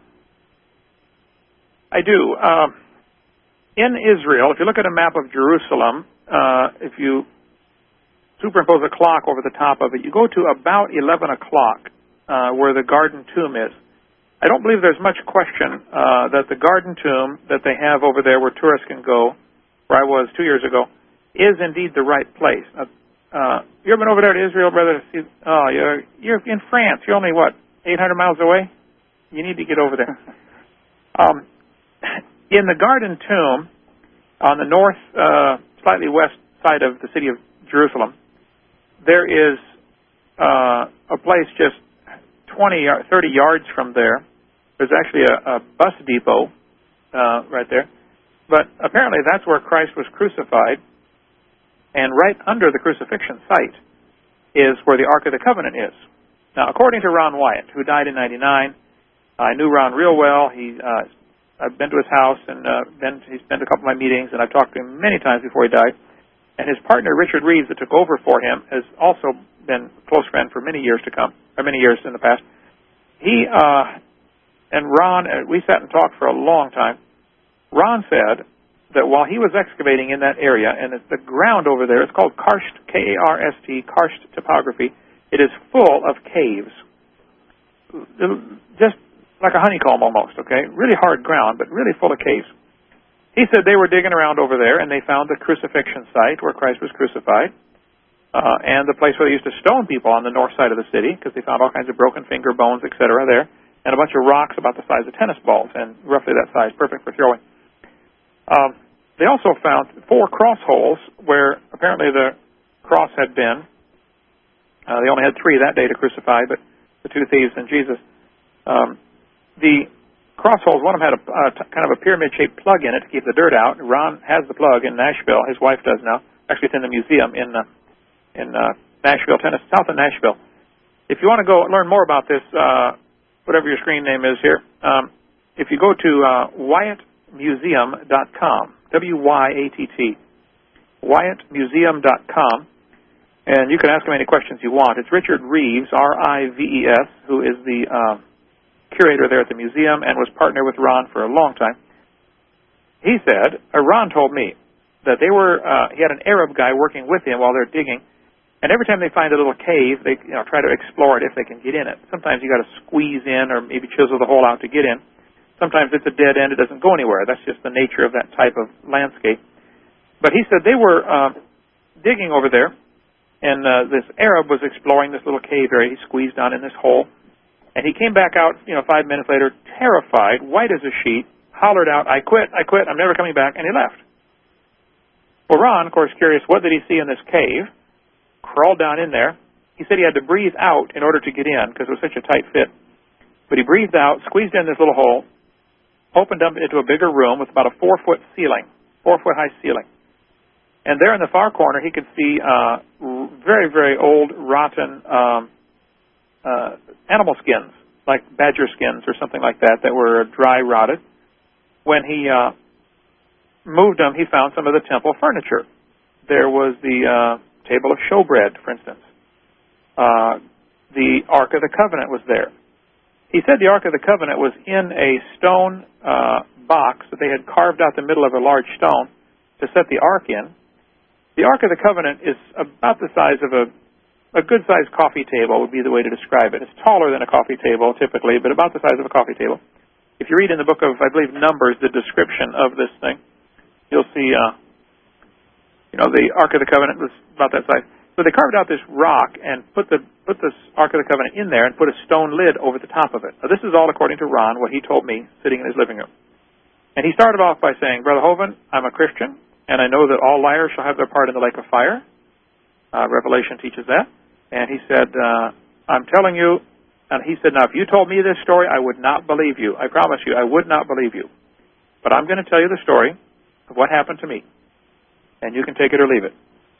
I do. Uh, in Israel, if you look at a map of Jerusalem, uh, if you superimpose a clock over the top of it, you go to about eleven o'clock, uh, where the Garden Tomb is. I don't believe there's much question uh, that the Garden Tomb that they have over there where tourists can go, where I was two years ago, is indeed the right place. Now, Uh, you ever been over there to Israel, brother? To see, oh, you're you're in France. You're only what, eight hundred miles away? You need to get over there. Um, in the Garden Tomb, on the north, uh, slightly west side of the city of Jerusalem, there is uh, a place just twenty, thirty yards from there. There's actually a, a bus depot uh, right there. But apparently that's where Christ was crucified. And right under the crucifixion site is where the Ark of the Covenant is. Now, according to Ron Wyatt, who died in ninety-nine, I knew Ron real well. He, uh, I've been to his house, and uh, been, he's been to a couple of my meetings, and I've talked to him many times before he died. And his partner, Richard Reeves, that took over for him, has also been a close friend for many years to come, or many years in the past. He uh, and Ron, uh, we sat and talked for a long time. Ron said that while he was excavating in that area, and it's the ground over there, it's called karst, K A R S T, karst topography, it is full of caves. Just like a honeycomb almost, okay? Really hard ground, but really full of caves. He said they were digging around over there, and they found the crucifixion site where Christ was crucified, uh, and the place where they used to stone people on the north side of the city, because they found all kinds of broken finger bones, et cetera there, and a bunch of rocks about the size of tennis balls, and roughly that size, perfect for throwing. Um, they also found four cross holes where apparently the cross had been. Uh, they only had three that day to crucify, but the two thieves and Jesus. Um, the cross holes, one of them had a uh, t- kind of a pyramid-shaped plug in it to keep the dirt out. Ron has the plug in Nashville. His wife does now. Actually, it's in the museum in uh, in uh, Nashville, Tennessee, south of Nashville. If you want to go learn more about this, uh, whatever your screen name is here, um, if you go to uh, Wyatt Museum dot com, W Y A T T, Wyatt Museum dot com, and you can ask him any questions you want. It's Richard Reeves, R I V E S, who is the uh, curator there at the museum and was partner with Ron for a long time. He said, or Ron told me, that they were, uh, he had an Arab guy working with him while they're digging, and every time they find a little cave, they you know try to explore it if they can get in it. Sometimes you got to squeeze in or maybe chisel the hole out to get in. Sometimes it's a dead end, it doesn't go anywhere. That's just the nature of that type of landscape. But he said they were uh, digging over there, and uh, this Arab was exploring this little cave area. He squeezed down in this hole. And he came back out, you know, five minutes later, terrified, white as a sheet, hollered out, I quit, I quit, I'm never coming back, and he left. Well, Ron, of course, curious, what did he see in this cave? Crawled down in there. He said he had to breathe out in order to get in because it was such a tight fit. But he breathed out, squeezed in this little hole, opened up into a bigger room with about a four-foot ceiling, four-foot-high ceiling. And there in the far corner, he could see uh, very, very old, rotten um Uh, animal skins, like badger skins or something like that, that were dry rotted. When he uh, moved them, he found some of the temple furniture. There was the uh, table of showbread, for instance. Uh, the Ark of the Covenant was there. He said the Ark of the Covenant was in a stone uh, box that they had carved out the middle of a large stone to set the Ark in. The Ark of the Covenant is about the size of a A good-sized coffee table would be the way to describe it. It's taller than a coffee table, typically, but about the size of a coffee table. If you read in the book of, I believe, Numbers, the description of this thing, you'll see, uh, you know, the Ark of the Covenant was about that size. So they carved out this rock and put the put this Ark of the Covenant in there and put a stone lid over the top of it. Now, this is all according to Ron, what he told me, sitting in his living room. And he started off by saying, Brother Hovind, I'm a Christian, and I know that all liars shall have their part in the lake of fire. Uh, Revelation teaches that. And he said, uh, I'm telling you, and he said, now, if you told me this story, I would not believe you. I promise you, I would not believe you. But I'm going to tell you the story of what happened to me. And you can take it or leave it.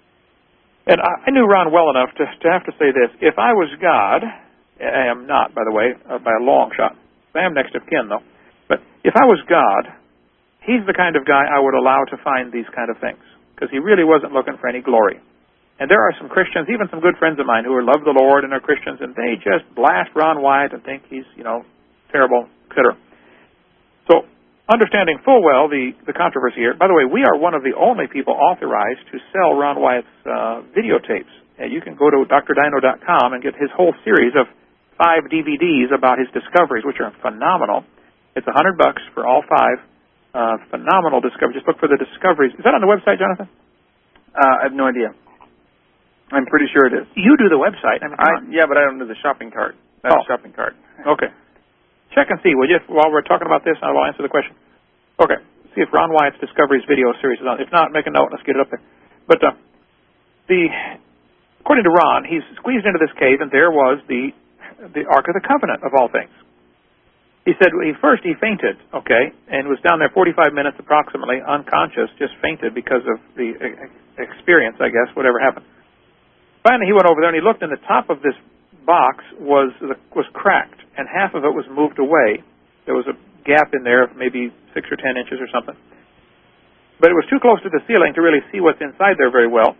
And I, I knew Ron well enough to, to have to say this. If I was God, I am not, by the way, uh, by a long shot. I am next of kin, though. But if I was God, he's the kind of guy I would allow to find these kind of things. Because he really wasn't looking for any glory. And there are some Christians, even some good friends of mine, who are love the Lord and are Christians, and they just blast Ron Wyatt and think he's, you know, terrible, et cetera. So, understanding full well the, the controversy here. By the way, we are one of the only people authorized to sell Ron Wyatt's uh, videotapes. And you can go to D R dino dot com and get his whole series of five D V Ds about his discoveries, which are phenomenal. It's a hundred bucks for all five. Uh, phenomenal discoveries. Just look for the discoveries. Is that on the website, Jonathan? Uh, I have no idea. I'm pretty sure it is. You do the website. I mean, I, yeah, but I don't do the shopping cart. That's oh. a shopping cart. Okay. check and see, will you, while we're talking about this, and I'll answer the question. Okay, see if Ron Wyatt's Discoveries video series is on. If not, make a note. Let's get it up there. But uh, the according to Ron, he's squeezed into this cave, and there was the the Ark of the Covenant, of all things. He said he first he fainted, okay, and was down there forty-five minutes approximately, unconscious, just fainted because of the experience, I guess, whatever happened. Finally, he went over there and he looked, and the top of this box was was cracked, and half of it was moved away. There was a gap in there of maybe six or ten inches or something. But it was too close to the ceiling to really see what's inside there very well.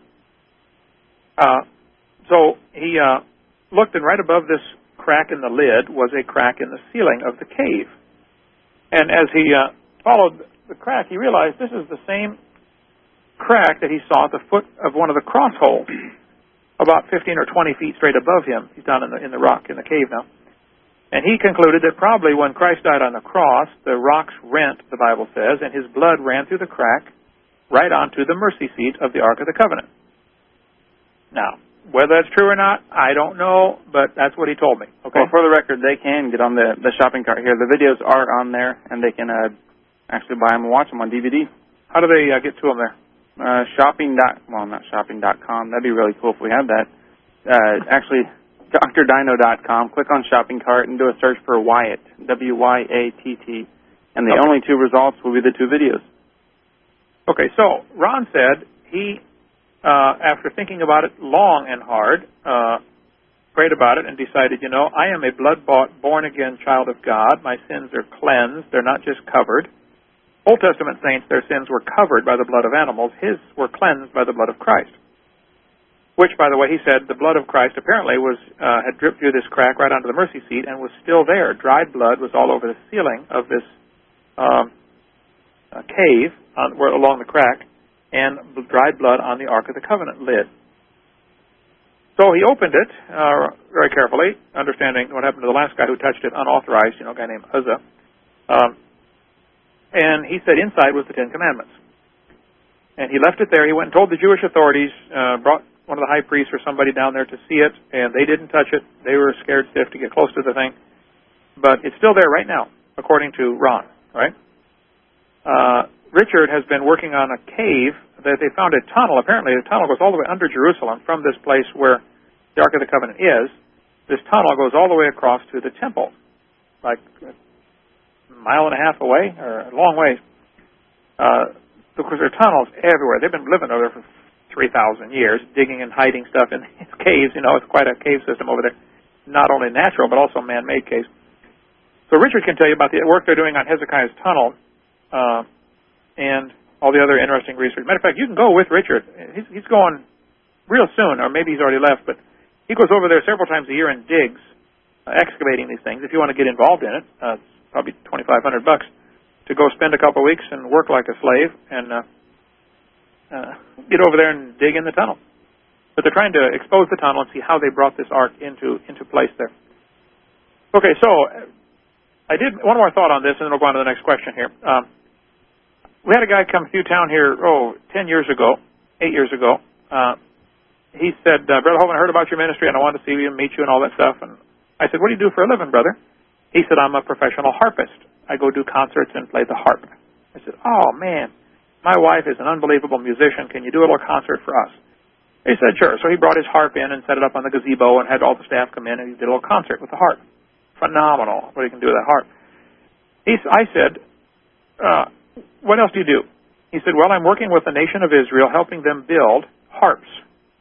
Uh, so he uh, looked, and right above this crack in the lid was a crack in the ceiling of the cave. And as he uh, followed the crack, he realized this is the same crack that he saw at the foot of one of the cross holes, about fifteen or twenty feet straight above him. He's down in the in the rock in the cave now. And he concluded that probably when Christ died on the cross, the rocks rent, the Bible says, and his blood ran through the crack right onto the mercy seat of the Ark of the Covenant. Now, whether that's true or not, I don't know, but that's what he told me. Okay. Well, for the record, they can get on the, the shopping cart here. The videos are on there, and they can uh, actually buy them and watch them on D V D. How do they uh, get to them there? Uh, shopping dot, well, not shopping dot com. That'd be really cool if we had that. Uh, actually, D R Dino dot com. Click on shopping cart and do a search for Wyatt, W Y A T T, and the okay. only two results will be the two videos. Okay, so Ron said he, uh, after thinking about it long and hard, uh, prayed about it and decided, you know, I am a blood-bought, born-again child of God. My sins are cleansed. They're not just covered. Old Testament saints, their sins were covered by the blood of animals. His were cleansed by the blood of Christ. Which, by the way, he said the blood of Christ apparently was uh, had dripped through this crack right onto the mercy seat and was still there. Dried blood was all over the ceiling of this um, uh, cave on, where, along the crack, and dried blood on the Ark of the Covenant lid. So he opened it uh, very carefully, understanding what happened to the last guy who touched it unauthorized, you know, a guy named Uzzah. Um, and he said inside was the Ten Commandments. And he left it there. He went and told the Jewish authorities, uh, brought one of the high priests or somebody down there to see it, and they didn't touch it. They were scared stiff to get close to the thing. But it's still there right now, according to Ron, right? Uh, Richard has been working on a cave that they found a tunnel. Apparently, the tunnel goes all the way under Jerusalem from this place where the Ark of the Covenant is. This tunnel goes all the way across to the temple, like a mile and a half away, or a long way. Uh, because there are tunnels everywhere. They've been living over there for three thousand years, digging and hiding stuff in these caves. You know, it's quite a cave system over there. Not only natural, but also man-made caves. So Richard can tell you about the work they're doing on Hezekiah's tunnel uh, and all the other interesting research. Matter of fact, you can go with Richard. He's, he's going real soon, or maybe he's already left, but he goes over there several times a year and digs, uh, excavating these things. If you want to get involved in it, uh, it's probably twenty-five hundred bucks to go spend a couple of weeks and work like a slave and uh, uh, get over there and dig in the tunnel. But they're trying to expose the tunnel and see how they brought this ark into into place there. Okay, so I did one more thought on this, and then we'll go on to the next question here. Um, we had a guy come through town here, oh, ten years ago, eight years ago. Uh, he said, uh, Brother Hovind, I heard about your ministry, and I wanted to see you and meet you and all that stuff. And I said, what do you do for a living, brother? He said, I'm a professional harpist. I go do concerts and play the harp. I said, oh, man, my wife is an unbelievable musician. Can you do a little concert for us? He said, sure. So he brought his harp in and set it up on the gazebo and had all the staff come in, and he did a little concert with the harp. Phenomenal what he can do with that harp. He, I said, uh, what else do you do? He said, well, I'm working with the nation of Israel, helping them build harps.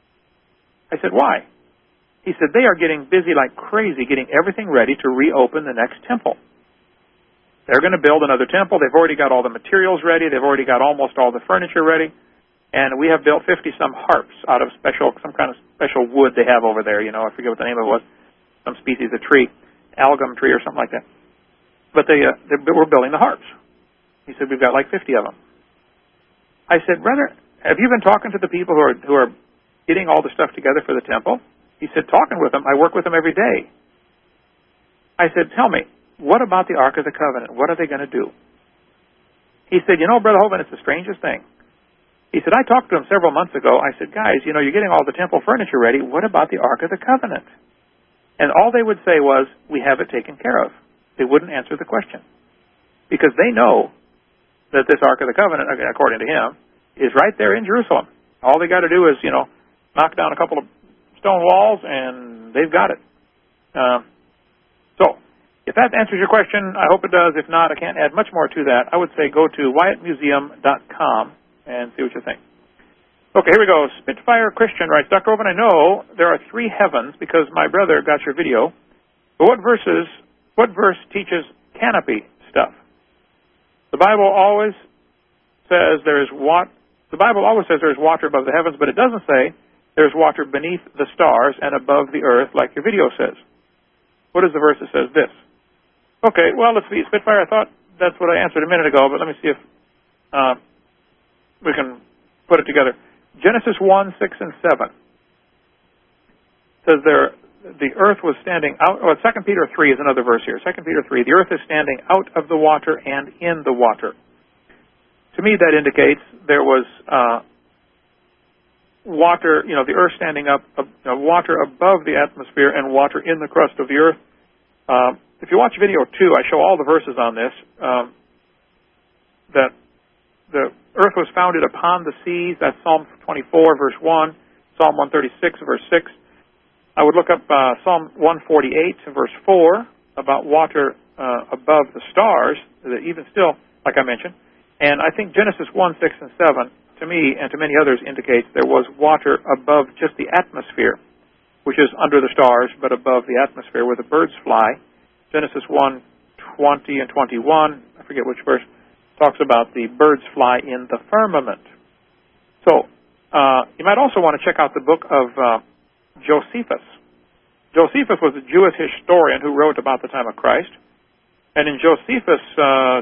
I said, why? He said, they are getting busy like crazy, getting everything ready to reopen the next temple. They're going to build another temple. They've already got all the materials ready. They've already got almost all the furniture ready. And we have built fifty-some harps out of special, some kind of special wood they have over there. You know, I forget what the name of it was. Some species of tree, algum tree or something like that. But they, uh, they we're building the harps. He said, we've got like fifty of them. I said, brother, have you been talking to the people who are who are getting all the stuff together for the temple? He said, talking with them. I work with them every day. I said, tell me, what about the Ark of the Covenant? What are they going to do? He said, you know, Brother Hovind, it's the strangest thing. He said, I talked to him several months ago. I said, guys, you know, you're getting all the temple furniture ready. What about the Ark of the Covenant? And all they would say was, we have it taken care of. They wouldn't answer the question. Because they know that this Ark of the Covenant, according to him, is right there in Jerusalem. All they got to do is, you know, knock down a couple of stone walls, and they've got it. Uh, so, if that answers your question, I hope it does. If not, I can't add much more to that. I would say go to Wyatt Museum dot com and see what you think. Okay, here we go. Spitfire Christian writes, Doctor Oben, I know there are three heavens because my brother got your video. But what verses, what verse teaches canopy stuff? The Bible always says there is what the Bible always says there is water above the heavens, but it doesn't say there is water beneath the stars and above the earth, like your video says. What is the verse that says this? Okay, well, let's see. Spitfire, I thought that's what I answered a minute ago, but let me see if uh, we can put it together. Genesis one, six, and seven says there the earth was standing out. Oh, Second Peter three is another verse here. Second Peter three, the earth is standing out of the water and in the water. To me, that indicates there was uh, water, you know, the earth standing up, uh, water above the atmosphere and water in the crust of the earth. Um, if you watch video two, I show all the verses on this, um, that the earth was founded upon the seas. That's Psalm twenty-four, verse one, Psalm one thirty-six, verse six. I would look up uh, Psalm one forty-eight, verse four, about water uh, above the stars, that even still, like I mentioned. And I think Genesis one, six, and seven, to me and to many others, indicates there was water above just the atmosphere, which is under the stars, but above the atmosphere where the birds fly. Genesis one, twenty and twenty-one, I forget which verse, talks about the birds fly in the firmament. So, uh, you might also want to check out the book of uh, Josephus. Josephus was a Jewish historian who wrote about the time of Christ. And in Josephus, uh,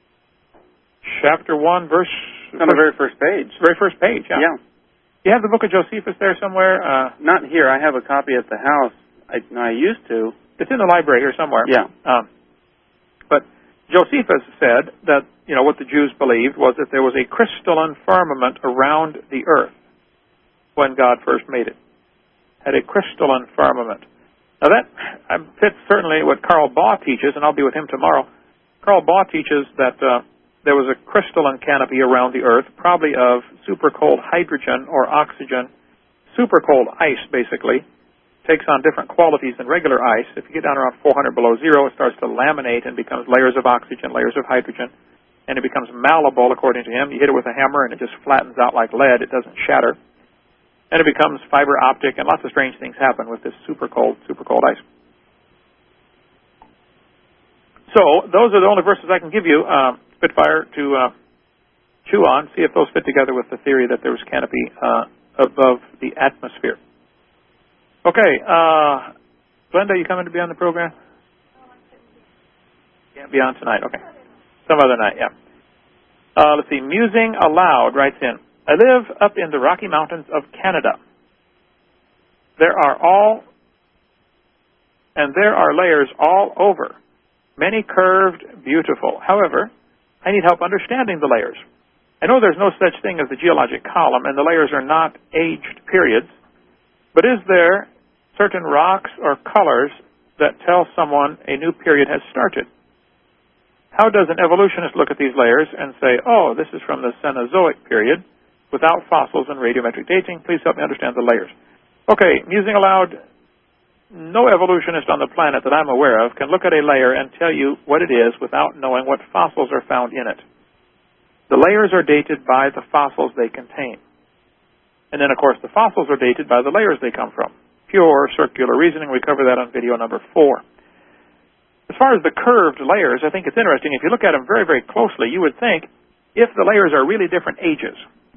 chapter one, verse... On the very first page. Very first page, yeah. Yeah. You have the book of Josephus there somewhere? Uh, Not here. I have a copy at the house. I, I used to. It's in the library here somewhere. Yeah. Um, but Josephus said that, you know, what the Jews believed was that there was a crystalline firmament around the earth when God first made it. Had a crystalline firmament. Now that fits certainly what Karl Baugh teaches, and I'll be with him tomorrow. Karl Baugh teaches that uh, there was a crystalline canopy around the earth, probably of super cold hydrogen or oxygen. Super cold ice, basically, takes on different qualities than regular ice. If you get down around four hundred below zero, it starts to laminate and becomes layers of oxygen, layers of hydrogen, and it becomes malleable, according to him. You hit it with a hammer, and it just flattens out like lead. It doesn't shatter. And it becomes fiber optic, and lots of strange things happen with this super cold, super cold ice. So those are the only verses I can give you, uh, Spitfire, to uh, chew on, see if those fit together with the theory that there was canopy uh, above the atmosphere. Okay, uh, Glenda, you coming to be on the program? Can't be on tonight, okay. Some other night, yeah. Uh, let's see, Musing Aloud writes in, I live up in the Rocky Mountains of Canada. There are all, and there are layers all over, many curved, beautiful. However, I need help understanding the layers. I know there's no such thing as the geologic column, and the layers are not aged periods, but is there certain rocks or colors that tell someone a new period has started? How does an evolutionist look at these layers and say, oh, this is from the Cenozoic period, without fossils and radiometric dating? Please help me understand the layers. Okay, musing aloud, no evolutionist on the planet that I'm aware of can look at a layer and tell you what it is without knowing what fossils are found in it. The layers are dated by the fossils they contain. And then, of course, the fossils are dated by the layers they come from. Pure circular reasoning, we cover that on video number four. As far as the curved layers, I think it's interesting. If you look at them very, very closely, you would think if the layers are really different ages,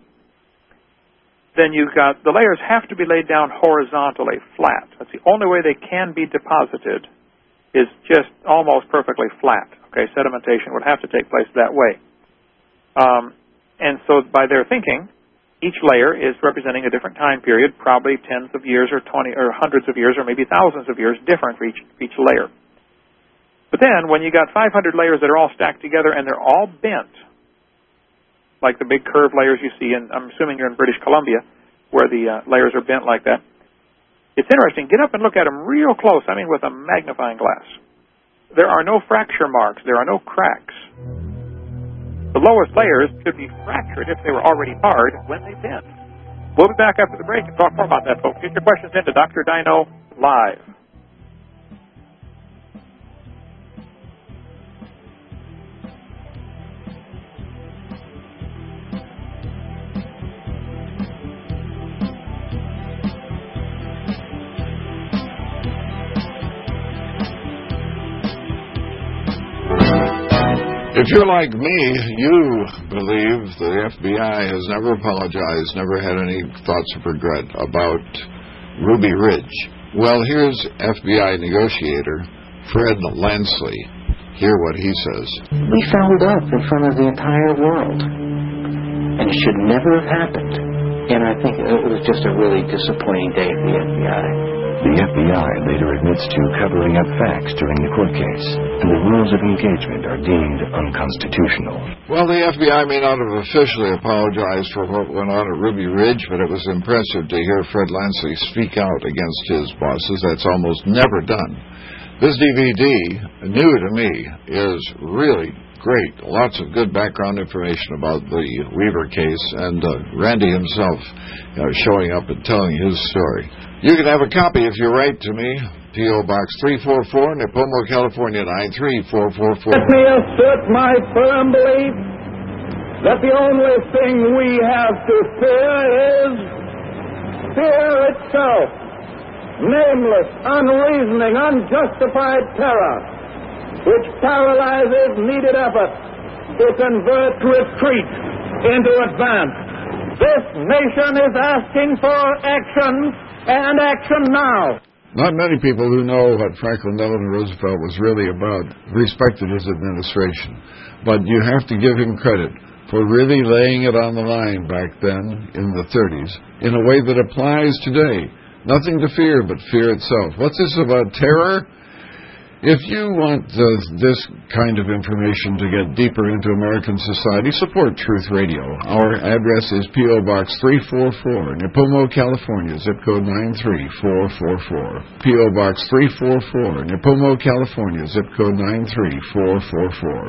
then you've got, the layers have to be laid down horizontally, flat. That's the only way they can be deposited, is just almost perfectly flat. Okay, sedimentation would have to take place that way. Um, and so by their thinking, each layer is representing a different time period, probably tens of years or twenty or hundreds of years or maybe thousands of years different for each, each layer. But then when you got five hundred layers that are all stacked together and they're all bent, like the big curved layers you see, and I'm assuming you're in British Columbia, where the uh, layers are bent like that. It's interesting. Get up and look at them real close, I mean with a magnifying glass. there are no fracture marks. There are no cracks. The lowest layers should be fractured if they were already hard when they bend. We'll be back after the break and talk more about that, folks. Get your questions into Doctor Dino Live. If you're like me, you believe the F B I has never apologized, never had any thoughts of regret about Ruby Ridge. Well, here's F B I negotiator Fred Lansley. Hear what he says. We fouled up in front of the entire world, and it should never have happened. And I think it was just a really disappointing day for the F B I. The F B I later admits to covering up facts during the court case, and the rules of engagement are deemed unconstitutional. Well, the F B I may not have officially apologized for what went on at Ruby Ridge, but it was impressive to hear Fred Lansley speak out against his bosses. That's almost never done. This D V D, new to me, is really great. Lots of good background information about the Weaver case, and uh, Randy himself uh, showing up and telling his story. You can have a copy if you write to me, P O. Box three four four, Nipomo, California, nine three four four four. Let me assert my firm belief that the only thing we have to fear is fear itself. Nameless, unreasoning, unjustified terror, which paralyzes needed effort to convert retreat into advance. This nation is asking for action, and action now. Not many people who know what Franklin Delano Roosevelt was really about respected his administration. But you have to give him credit for really laying it on the line back then in the thirties in a way that applies today. Nothing to fear but fear itself. What's this about terror? If you want uh, this kind of information to get deeper into American society, support Truth Radio. Our address is P O. Box three four four, Nipomo, California, zip code nine three four four four. P O. Box three four four, Nipomo, California, zip code nine three four four four.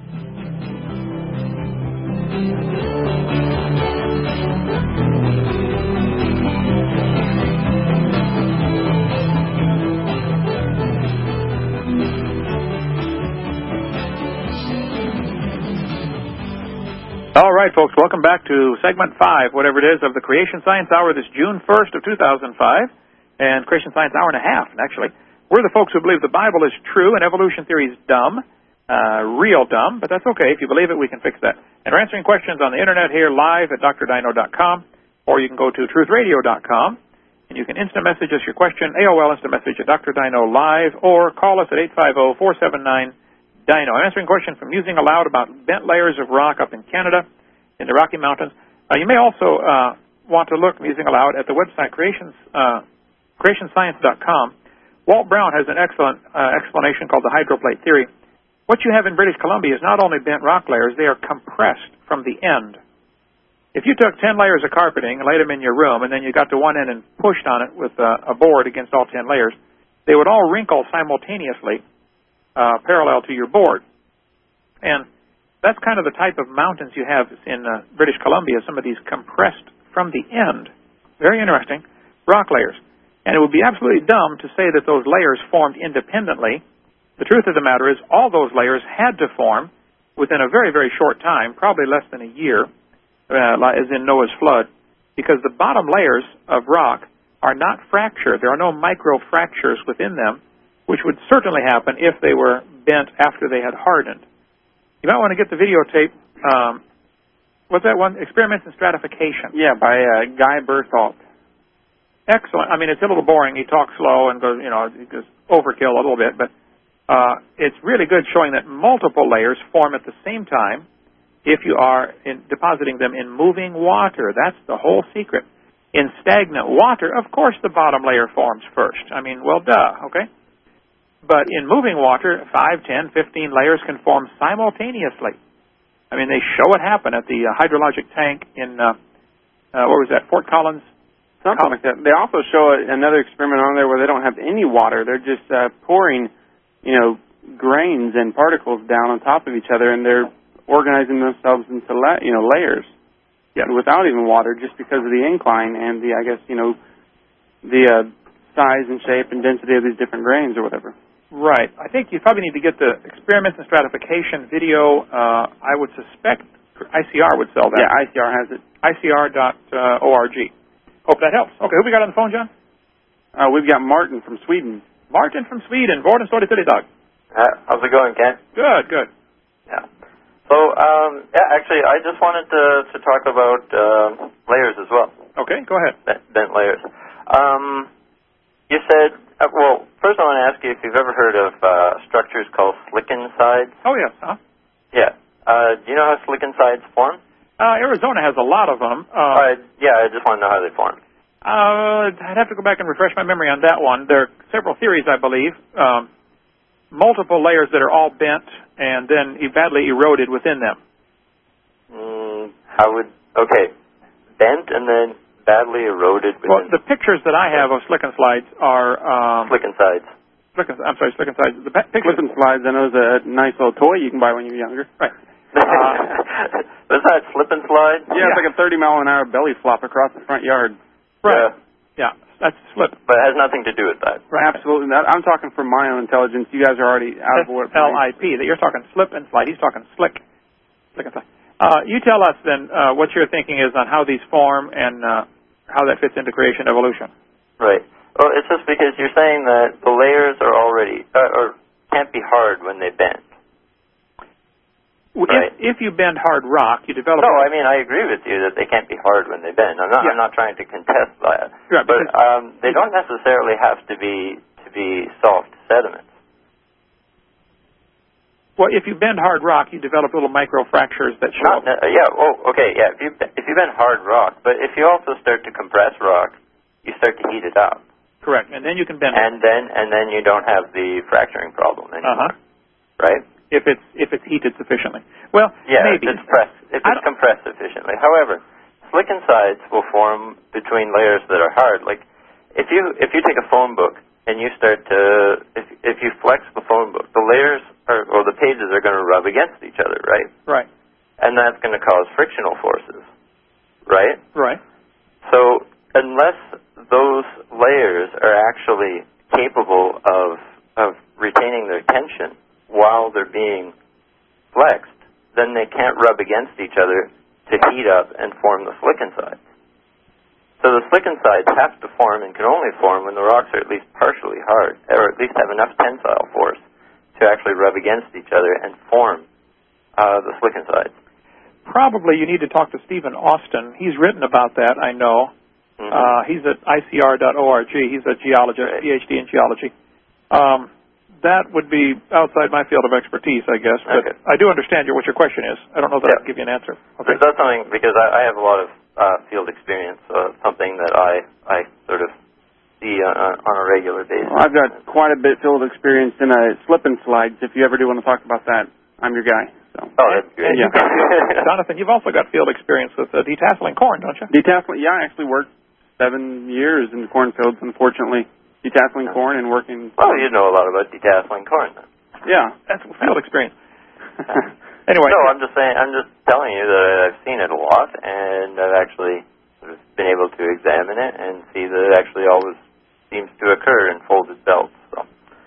All right, folks, welcome back to segment five, whatever it is, of the Creation Science Hour this June first of two thousand five, and Creation Science Hour and a half, actually. We're the folks who believe the Bible is true and evolution theory is dumb, uh, real dumb, but that's okay. If you believe it, we can fix that. And we're answering questions on the Internet here live at D R dino dot com, or you can go to truth radio dot com, and you can instant message us your question, A O L instant message at D R Dino Live, or call us at eight five zero, four seven nine, Dino. I'm answering questions from Musing Aloud about bent layers of rock up in Canada, in the Rocky Mountains. Uh, you may also uh, want to look, Musing Aloud, at the website creations, uh, creation science dot com. Walt Brown has an excellent uh, explanation called the hydroplate theory. What you have in British Columbia is not only bent rock layers, they are compressed from the end. If you took ten layers of carpeting and laid them in your room, and then you got to one end and pushed on it with uh, a board against all ten layers, they would all wrinkle simultaneously uh, parallel to your board. And that's kind of the type of mountains you have in uh, British Columbia, some of these compressed from the end. Very interesting. Rock layers. And it would be absolutely dumb to say that those layers formed independently. The truth of the matter is all those layers had to form within a very, very short time, probably less than a year, uh, as in Noah's flood, because the bottom layers of rock are not fractured. There are no micro-fractures within them, which would certainly happen if they were bent after they had hardened. You might want to get the videotape. Um, what's that one? Experiments in Stratification. Yeah, by uh, Guy Berthold. Excellent. I mean, it's a little boring. He talks slow and goes, you know, he goes overkill a little bit, but uh, it's really good showing that multiple layers form at the same time if you are in depositing them in moving water. That's the whole secret. In stagnant water, of course, the bottom layer forms first. I mean, well, duh, okay? But in moving water, five, ten, fifteen layers can form simultaneously. I mean, they show it happen at the uh, hydrologic tank in, uh, uh, what was that, Fort Collins? Something like that. They also show another experiment on there where they don't have any water. They're just uh, pouring, you know, grains and particles down on top of each other, and they're organizing themselves into la- you know layers. Yeah. Without even water, just because of the incline and the I guess you know the uh, size and shape and density of these different grains or whatever. Right. I think you probably need to get the experiments and stratification video. Uh, I would suspect I C R would sell that. Yeah, I C R has it. I C R dot org. Hope that helps. Okay, who we got on the phone, John? Uh, we've got Martin from Sweden. Martin from Sweden. Born in Story City, Doug. Uh, how's it going, Ken? Good, good. Yeah. So, um, yeah, actually, I just wanted to, to talk about uh, layers as well. Okay, go ahead. Bent, bent layers. Um, you said, uh, well, first I want to ask you if you've ever heard of uh, structures called slickensides. Oh, yes. Huh? Yeah. Uh, do you know how slickensides form? Uh, Arizona has a lot of them. Uh, Uh, yeah, I just want to know how they form. Uh, I'd have to go back and refresh my memory on that one. There are several theories, I believe. Um, multiple layers that are all bent and then badly eroded within them. Mm, how would, okay, bent and then badly eroded within. Well, the pictures that I have of slickenslides are... Um, slickensides. Slicken, I'm sorry, slickensides. The pictures. Slickenslides, I know, is a nice little toy you can buy when you're younger. Right. Uh, is that slip and slide? Yeah, it's like a thirty mile an hour belly flop across the front yard. Right. Yeah. yeah, that's slip. But it has nothing to do with that. Right. Absolutely not. I'm talking from my own intelligence. You guys are already out of what. L I P. That you're talking slip and slide. He's talking slick. Slick and slide. Uh, you tell us then uh, what your thinking is on how these form and uh, how that fits into creation evolution. Right. Well, it's just because you're saying that the layers are already, uh, or can't be hard when they bend. Well, right. if, if you bend hard rock, you develop... No, I mean, I agree with you that they can't be hard when they bend. I'm not, yeah. I'm not trying to contest that. Right, but um, they don't necessarily have to be to be soft sediments. Well, if you bend hard rock, you develop little microfractures that show Not, uh, yeah, oh, okay, yeah. If you, if you bend hard rock, but if you also start to compress rock, you start to heat it up. Correct, and then you can bend and it. then and then you don't have the fracturing problem anymore, uh-huh. right? If it's if it's heated sufficiently. Well, yeah, maybe. if it's pressed, if it's compressed sufficiently. However, slickensides will form between layers that are hard. Like if you if you take a phone book and you start to if if you flex the phone book, the layers are, or the pages are going to rub against each other, right? Right. And that's going to cause frictional forces, right? Right. So unless those layers are actually capable of of retaining their tension while they're being flexed, then they can't rub against each other to heat up and form the slickensides. So the slickensides have to form and can only form when the rocks are at least partially hard, or at least have enough tensile force to actually rub against each other and form uh, the slickensides. Probably you need to talk to Stephen Austin. He's written about that, I know. Mm-hmm. Uh, he's at I C R dot org. He's a geologist, right. P H D in geology. Um, that would be outside my field of expertise, I guess. But okay. I do understand your, what your question is. I don't know that yeah. I can give you an answer. Okay. That's something, because I, I have a lot of uh, field experience, uh, something that I, I sort of see on, on a regular basis. Well, I've got quite a bit field experience in uh, slip and slides. If you ever do want to talk about that, I'm your guy. So. Oh, that's great. And you've got field, Jonathan, you've also got field experience with uh, detasseling corn, don't you? Detasseling, yeah, I actually worked seven years in the cornfields, unfortunately. Detasseling corn and working... Well, you know a lot about detasseling corn, then. Yeah. That's field experience. Anyway. No, I'm just saying, I'm just telling you that I've seen it a lot, and I've actually sort of been able to examine it and see that it actually always seems to occur in folded belts. So.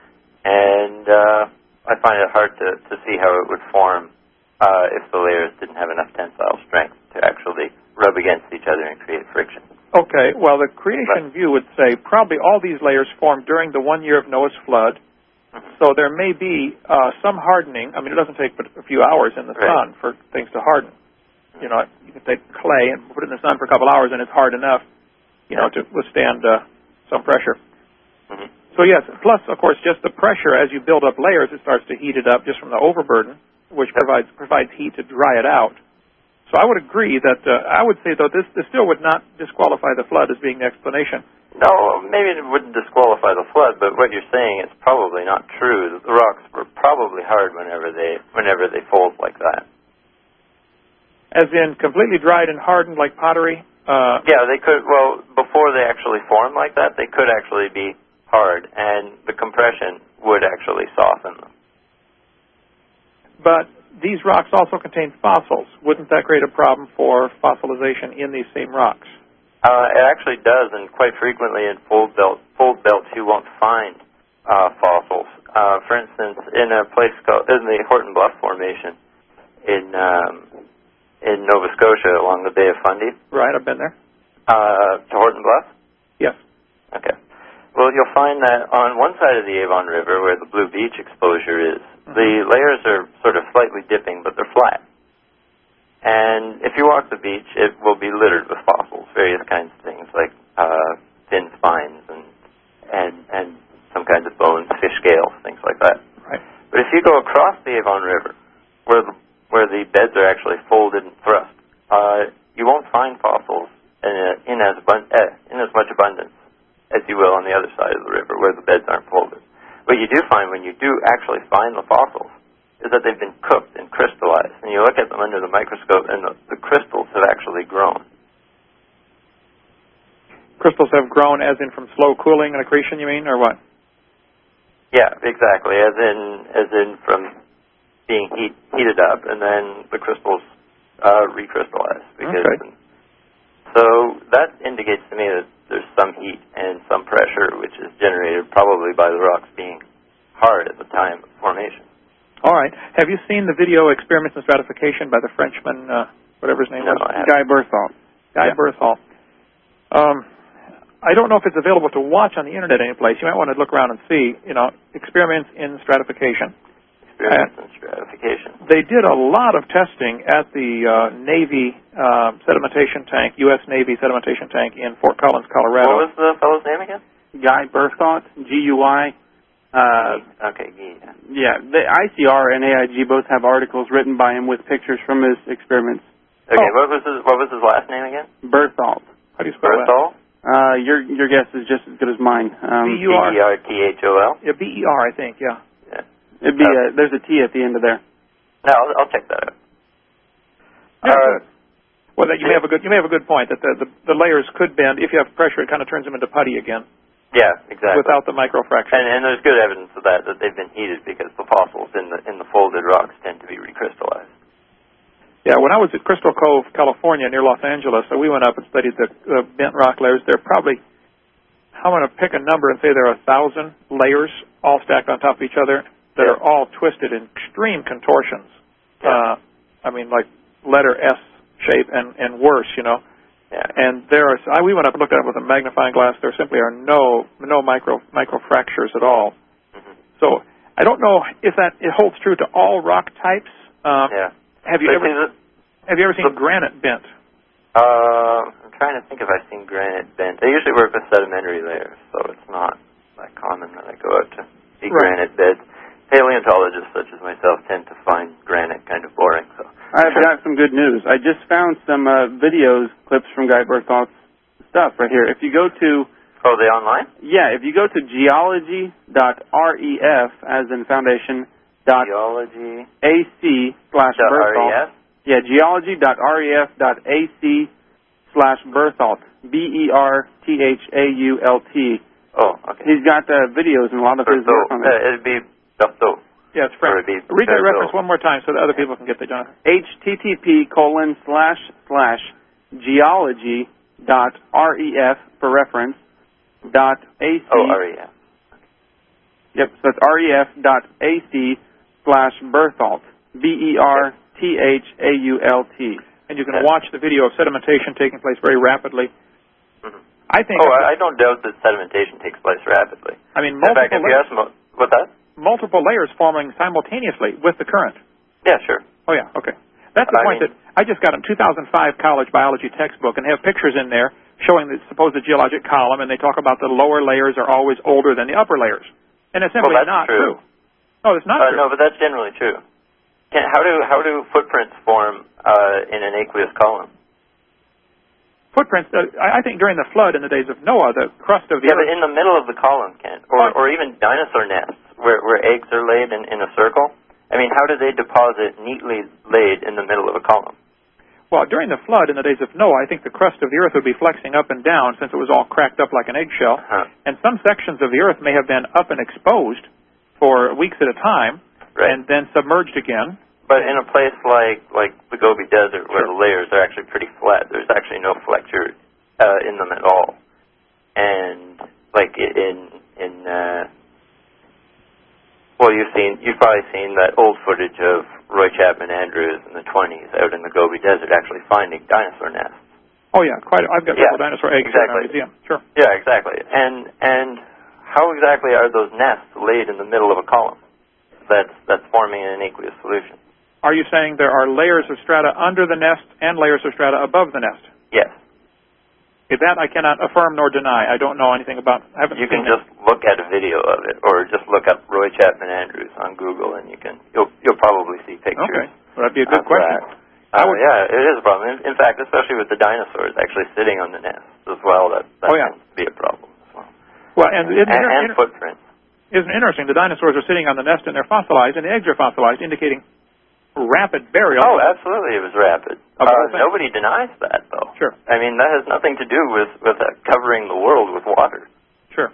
And uh, I find it hard to, to see how it would form uh, if the layers didn't have enough tensile strength to actually rub against each other and create friction. Okay, well, the creation right. view would say probably all these layers formed during the one year of Noah's flood. Mm-hmm. So there may be uh, some hardening. I mean, it doesn't take but a few hours in the right. sun for things to harden. You know, you can take clay and put it in the sun for a couple hours, and it's hard enough, you know, to withstand uh, some pressure. Mm-hmm. So, yes, plus, of course, just the pressure as you build up layers, it starts to heat it up just from the overburden, which provides provides heat to dry it out. So I would agree that, uh, I would say, though, this, this still would not disqualify the flood as being the explanation. No, maybe it wouldn't disqualify the flood, but what you're saying is probably not true. The rocks were probably hard whenever they whenever they fold like that. As in completely dried and hardened like pottery? Uh, yeah, they could, well, before they actually form like that, they could actually be hard, and the compression would actually soften them. but these rocks also contain fossils. Wouldn't that create a problem for fossilization in these same rocks? Uh, it actually does, and quite frequently in fold belt fold belts you won't find uh, fossils. Uh, for instance, in a place called in the Horton Bluff Formation in um, in Nova Scotia along the Bay of Fundy. Right, I've been there. Uh, to Horton Bluff? Yes. Okay. Well, you'll find that on one side of the Avon River, where the Blue Beach exposure is, mm-hmm. the layers are sort of slightly dipping, but they're flat. And if you walk the beach, it will be littered with fossils, various kinds of things like uh, thin spines and and and some kinds of bones, fish scales, things like that. Right. But if you go across the Avon River, where the where the beds are actually folded and thrust, uh, you won't find fossils in, a, in as abun- uh, in as much abundance as you will on the other side of the river, where the beds aren't folded. What you do find when you do actually find the fossils is that they've been cooked and crystallized, and you look at them under the microscope, and the, the crystals have actually grown. Crystals have grown as in from slow cooling and accretion, you mean, or what? Yeah, exactly, as in as in from being heat, heated up, and then the crystals uh, recrystallize. Because okay. So that indicates to me that there's some heat and some pressure, which is generated probably by the rocks being hard at the time of formation. All right. Have you seen the video Experiments in Stratification by the Frenchman, uh, whatever his name no, was? I Guy Berthold. Guy yeah. Berthold. Um, I don't know if it's available to watch on the Internet anyplace. You might want to look around and see, you know, Experiments in Stratification. Experiments in Stratification. They did a lot of testing at the uh, Navy uh, sedimentation tank, U S Navy sedimentation tank in Fort Collins, Colorado. What was the fellow's name again? Guy Berthold, G U I. Uh, okay, yeah. Yeah, the I C R and A I G both have articles written by him with pictures from his experiments. Okay, oh. what was his what was his last name again? Berthold. How do you spell Berthold? that? Uh, your your guess is just as good as mine. Um, B U R B E R T H O L? Yeah, B E R, I think, yeah. Yeah. It'd be a, there's a T at the end of there. No, I'll, I'll check that out. Yeah, uh, good. Well, that you may have a good you may have a good point that the, the the layers could bend. If you have pressure, it kind of turns them into putty again. Yeah, exactly. Without the microfracture. And, and there's good evidence of that, that they've been heated because the fossils in the in the folded rocks tend to be recrystallized. Yeah, when I was at Crystal Cove, California, near Los Angeles, so we went up and studied the uh, bent rock layers. They're probably, I'm going to pick a number and say there are a thousand layers all stacked on top of each other that yeah. are all twisted in extreme contortions. Yeah. Uh, I mean, like letter S shape and, and worse, you know. Yeah. And there are, I, we went up and looked at it with a magnifying glass. There simply are no no micro micro fractures at all. Mm-hmm. So I don't know if that it holds true to all rock types. Um, yeah. Have you but ever the, have you ever seen the, granite bent? Uh, I'm trying to think if I've seen granite bent. I usually work with sedimentary layers, so it's not that common that I go out to see right. granite beds. Paleontologists such as myself tend to find granite kind of boring. So I've got some good news. I just found some uh, videos, clips from Guy Berthold's stuff right here. If you go to... Oh, are they online? Yeah, if you go to geology dot ref, as in foundation, dot Geology... ac slash Berthold. Yeah, geology dot ref dot ac slash Berthold. B E R T H A U L T. Oh, okay. He's got uh, videos and a lot of his work on it. Uh, it'd be Berthold. Yeah, it's French. Read that reference one more time so that other people can get the Jonathan. H T T P colon slash slash geology dot ref for reference dot ac. Oh, ref. Yep, so it's ref dot ac slash Berthold. B E R T H A U L T. And you can yeah. watch the video of sedimentation taking place very rapidly. Mm-hmm. I think. Oh, I, I don't doubt that sedimentation takes place rapidly. I mean, in fact, if you ask mo- what's that? Multiple layers forming simultaneously with the current. Yeah, sure. Oh, yeah, okay. That's the I point mean, that I just got a two thousand five college biology textbook, and they have pictures in there showing the supposed geologic column, and they talk about the lower layers are always older than the upper layers. And it's simply well, that's not true. true. No, it's not uh, true. No, but that's generally true. Can, how do how do footprints form uh, in an aqueous column? Footprints, uh, I think during the flood in the days of Noah, the crust of the yeah, earth... but in the middle of the column, Kent, or, or even dinosaur nests where, where eggs are laid in, in a circle. I mean, how do they deposit neatly laid in the middle of a column? Well, during the flood in the days of Noah, I think the crust of the earth would be flexing up and down since it was all cracked up like an eggshell. Huh. And some sections of the earth may have been up and exposed for weeks at a time right. and then submerged again. But in a place like like the Gobi Desert, where the layers are actually pretty flat, there's actually no flexure uh, in them at all. And like in in uh, well, you've seen you've probably seen that old footage of Roy Chapman Andrews in the twenties out in the Gobi Desert actually finding dinosaur nests. Oh yeah, quite. I've got yeah, little dinosaur eggs exactly. in our museum. Sure. Yeah, exactly. And and how exactly are those nests laid in the middle of a column that's that's forming an aqueous solution? Are you saying there are layers of strata under the nest and layers of strata above the nest? Yes. If that I cannot affirm nor deny. I don't know anything about. I haven't you seen can just it. look at a video of it, or just look up Roy Chapman Andrews on Google, and you can you'll you'll probably see pictures. Okay, well, that'd be a good question. That. Uh, yeah, it is a problem. In, in fact, especially with the dinosaurs actually sitting on the nest as well, that that oh, yeah. tends to be a problem as well. Well, and and, and, and inter- footprints. Isn't it interesting? The dinosaurs are sitting on the nest and they're fossilized, and the eggs are fossilized, indicating rapid burial. Oh, absolutely, it was rapid. Uh, nobody denies that, though. Sure. I mean, that has nothing to do with with uh, covering the world with water. Sure.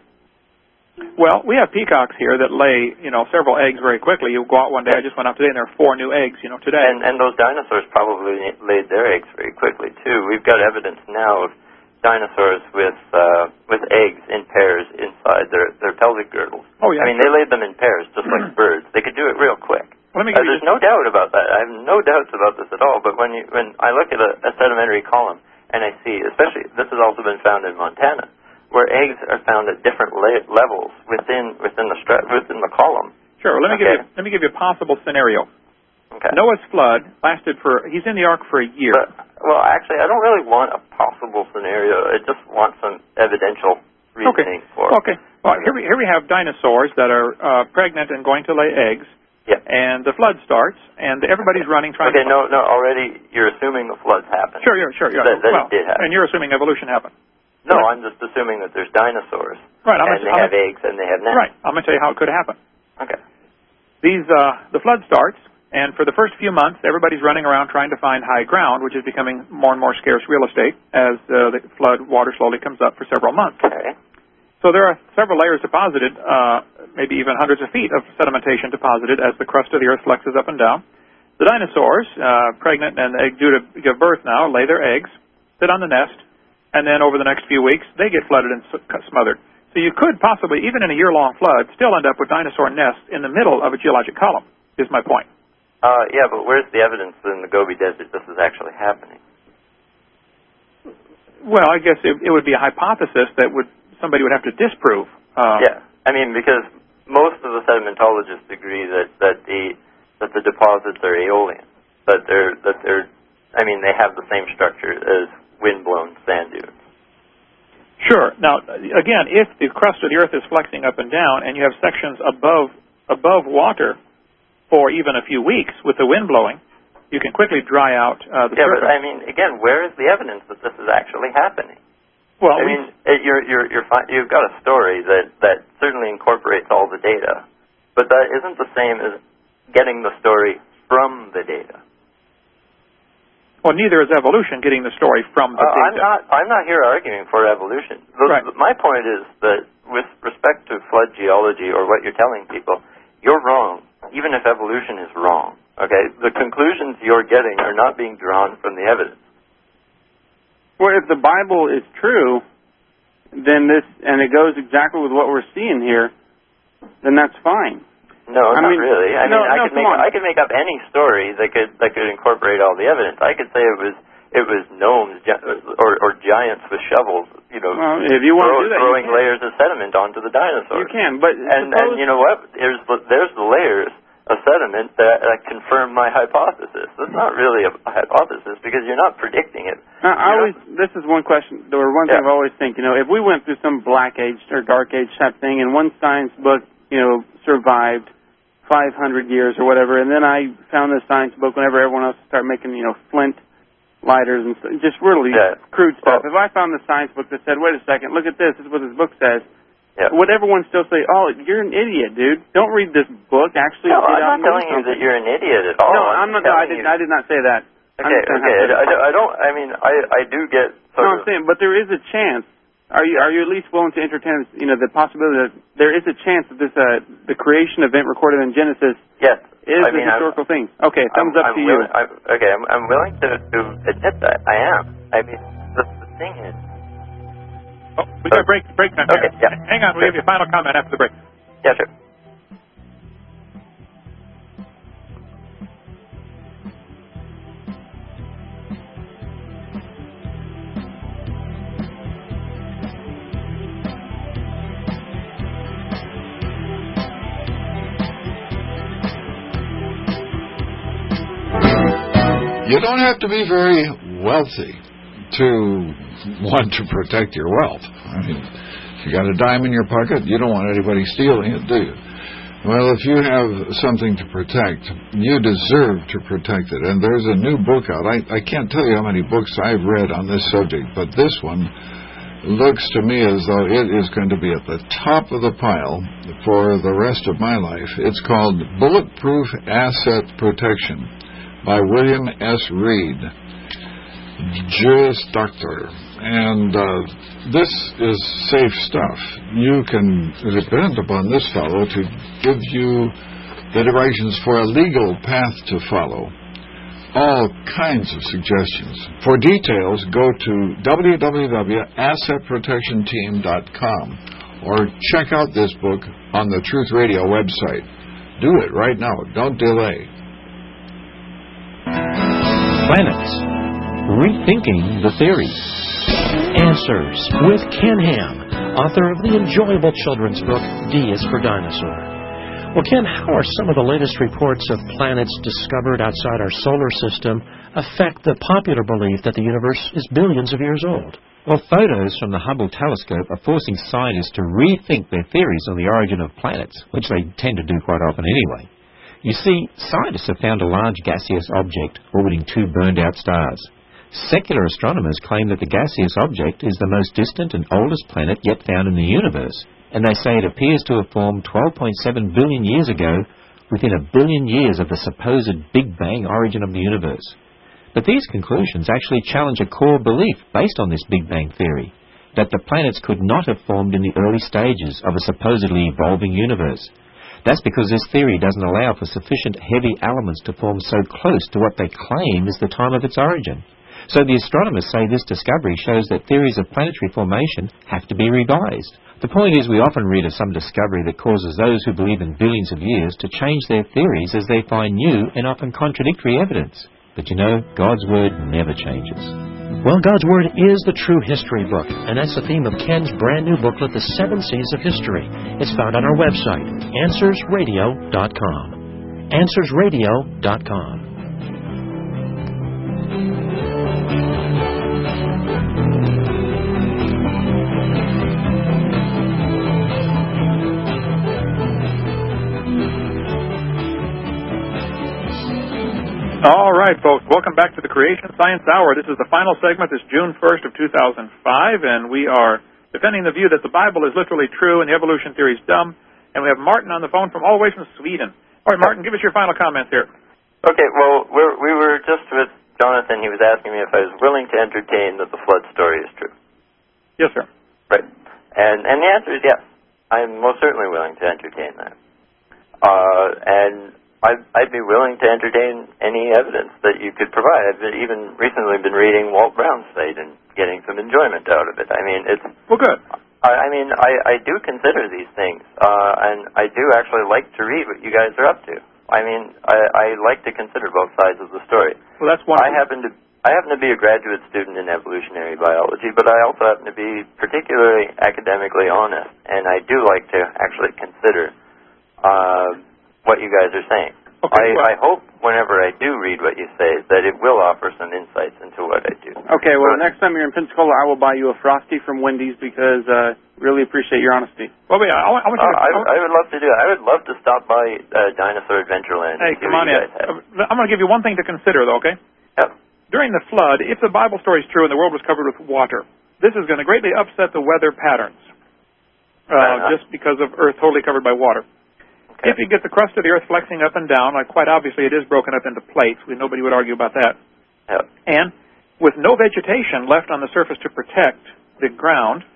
Well, we have peacocks here that lay, you know, several eggs very quickly. You go out one day. I just went out today, and there are four new eggs, you know, today. And and those dinosaurs probably laid their eggs very quickly too. We've got evidence now of dinosaurs with uh, with eggs in pairs inside their their pelvic girdles. Oh yeah. I mean, they laid them in pairs, just like birds. They could do it real quick. Let me Uh, give you there's no doubt about that. I have no doubts about this at all. But when you, when I look at a, a sedimentary column and I see, especially this has also been found in Montana, where eggs are found at different la- levels within within the stra- within the column. Sure. Let me okay. give you let me give you a possible scenario. Okay. Noah's flood lasted for he's in the ark for a year. But, well, actually, I don't really want a possible scenario. I just want some evidential reasoning okay. for. Okay. Well, here we here we have dinosaurs that are uh, pregnant and going to lay eggs. Yeah. And the flood starts, and everybody's running trying okay, to... Okay, no, no, already you're assuming the floods happen. Sure, sure, sure. Yeah. That, that well, it did happen. And you're assuming evolution happened. No, right. I'm just assuming that there's dinosaurs. Right. I'm and gonna, they I'm have gonna, eggs and they have nests. Right. I'm going to tell you how it could happen. Okay. These, uh, the flood starts, and for the first few months, everybody's running around trying to find high ground, which is becoming more and more scarce real estate as uh, the flood water slowly comes up for several months. Okay. So there are several layers deposited, uh, maybe even hundreds of feet of sedimentation deposited as the crust of the earth flexes up and down. The dinosaurs, uh, pregnant and egg due to give birth now, lay their eggs, sit on the nest, and then over the next few weeks, they get flooded and smothered. So you could possibly, even in a year-long flood, still end up with dinosaur nests in the middle of a geologic column, is my point. Uh, yeah, but where's the evidence that in the Gobi Desert this is actually happening? Well, I guess it, it would be a hypothesis that would somebody would have to disprove. Uh, yeah, I mean, because most of the sedimentologists agree that, that the that the deposits are aeolian, that they're that they're, I mean, they have the same structure as wind-blown sand dunes. Sure. Now, again, if the crust of the earth is flexing up and down, and you have sections above above water for even a few weeks with the wind blowing, you can quickly dry out uh, the yeah, surface. but I mean, again, where is the evidence that this is actually happening? Well, I mean, it, you're you're you're fi- you've got a story that that certainly incorporates all the data, but that isn't the same as getting the story from the data. Well, neither is evolution getting the story from the uh, data. I'm not I'm not here arguing for evolution. The, right. My point is that with respect to flood geology or what you're telling people, you're wrong, even if evolution is wrong. Okay, the conclusions you're getting are not being drawn from the evidence. Well, if the Bible is true, then this, and it goes exactly with what we're seeing here, then that's fine. No, I not mean, really. I no, mean, I no, could come make on. I could make up any story that could that could incorporate all the evidence. I could say it was it was gnomes gi- or or giants with shovels, you know, well, if you want throw, to do that, throwing you can. layers of sediment onto the dinosaurs. You can, but and suppose... and you know what? There's the, there's the layers of sediment that, that confirm my hypothesis. It's not really a, a hypothesis because you're not predicting it. Now, I always, this is one question, or one thing Yeah. I've always think, you know, if we went through some black age or dark age type thing and one science book, you know, survived five hundred years or whatever, and then I found this science book whenever everyone else started making, you know, flint lighters and st- just really yeah. crude stuff. Well, if I found the science book that said, wait a second, look at this, this is what this book says, yeah. would everyone still say, oh, you're an idiot, dude. Don't read this book. Actually, no, get I'm out not and do telling you something. that you're an idiot at all. No, I'm, I'm not. No, I did. you... I did not say that. Okay, okay. I, I, I don't. I mean, I I do get. Sort no, of, I'm saying, but there is a chance are you are you at least willing to entertain, you know, the possibility that there is a chance that this uh, the creation event recorded in Genesis yes. is I a mean, historical I'm, thing? Okay, thumbs I'm, up I'm to willing, you. I'm, okay, I'm, I'm willing to, to admit that. I am. I mean, the, the thing is. Oh, we got a break break time. Okay, here. yeah. Hang on, we'll give you a final comment after the break. Yeah, sure. You don't have to be very wealthy to want to protect your wealth. I mean, if you got a dime in your pocket, you don't want anybody stealing it, do you? Well, if you have something to protect, you deserve to protect it. And there's a new book out. I, I can't tell you how many books I've read on this subject, but this one looks to me as though it is going to be at the top of the pile for the rest of my life. It's called Bulletproof Asset Protection by William S. Reed, Juris Doctor. And uh, this is safe stuff. You can depend upon this fellow to give you the directions for a legal path to follow. All kinds of suggestions. For details, go to w w w dot asset protection team dot com or check out this book on the Truth Radio website. Do it right now. Don't delay. Planets. Rethinking the Theory. Answers with Ken Ham, author of the enjoyable children's book, D is for Dinosaur. Well, Ken, how are some of the latest reports of planets discovered outside our solar system affect the popular belief that the universe is billions of years old? Well, photos from the Hubble telescope are forcing scientists to rethink their theories on the origin of planets, which they tend to do quite often anyway. You see, scientists have found a large gaseous object orbiting two burned-out stars. Secular astronomers claim that the gaseous object is the most distant and oldest planet yet found in the universe, and they say it appears to have formed twelve point seven billion years ago, within a billion years of the supposed Big Bang origin of the universe. But these conclusions actually challenge a core belief based on this Big Bang theory, that the planets could not have formed in the early stages of a supposedly evolving universe. That's because this theory doesn't allow for sufficient heavy elements to form so close to what they claim is the time of its origin. So the astronomers say this discovery shows that theories of planetary formation have to be revised. The point is, we often read of some discovery that causes those who believe in billions of years to change their theories as they find new and often contradictory evidence. But you know, God's Word never changes. Well, God's Word is the true history book, and that's the theme of Ken's brand new booklet, The Seven Seas of History. It's found on our website, answers radio dot com. answers radio dot com. All right, folks, welcome back to the Creation Science Hour. This is the final segment. This June first of two thousand five, and we are defending the view that the Bible is literally true and the evolution theory is dumb. And we have Martin on the phone from all the way from Sweden. All right, Martin, give us your final comments here. Okay, well, we're, we were just with Jonathan. He was asking me if I was willing to entertain that the flood story is true. Yes, sir. Right. And, and the answer is yes. I'm most certainly willing to entertain that. Uh, and I'd, I'd be willing to entertain any evidence that you could provide. I've been, even recently been reading Walt Brown's site and getting some enjoyment out of it. I mean, it's... Well, good. I, I mean, I, I do consider these things, uh, and I do actually like to read what you guys are up to. I mean, I, I like to consider both sides of the story. Well, that's wonderful. I happen to... I happen to be a graduate student in evolutionary biology, but I also happen to be particularly academically honest, and I do like to actually consider uh, what you guys are saying. Okay, I, well, I hope whenever I do read what you say that it will offer some insights into what I do. Okay, well, next time you're in Pensacola, I will buy you a Frosty from Wendy's because uh really appreciate your honesty. Well, yeah, I want, I want you uh, to... I, I would love to do it. I would love to stop by uh, Dinosaur Adventureland Hey, and see come what on you in. guys have. I'm going to give you one thing to consider, though, okay? Yep. During the flood, if the Bible story is true and the world was covered with water, this is going to greatly upset the weather patterns, uh, uh-huh. just because of Earth totally covered by water. Okay. If you get the crust of the Earth flexing up and down, like quite obviously it is broken up into plates, we, nobody would argue about that. Yep. And with no vegetation left on the surface to protect the ground,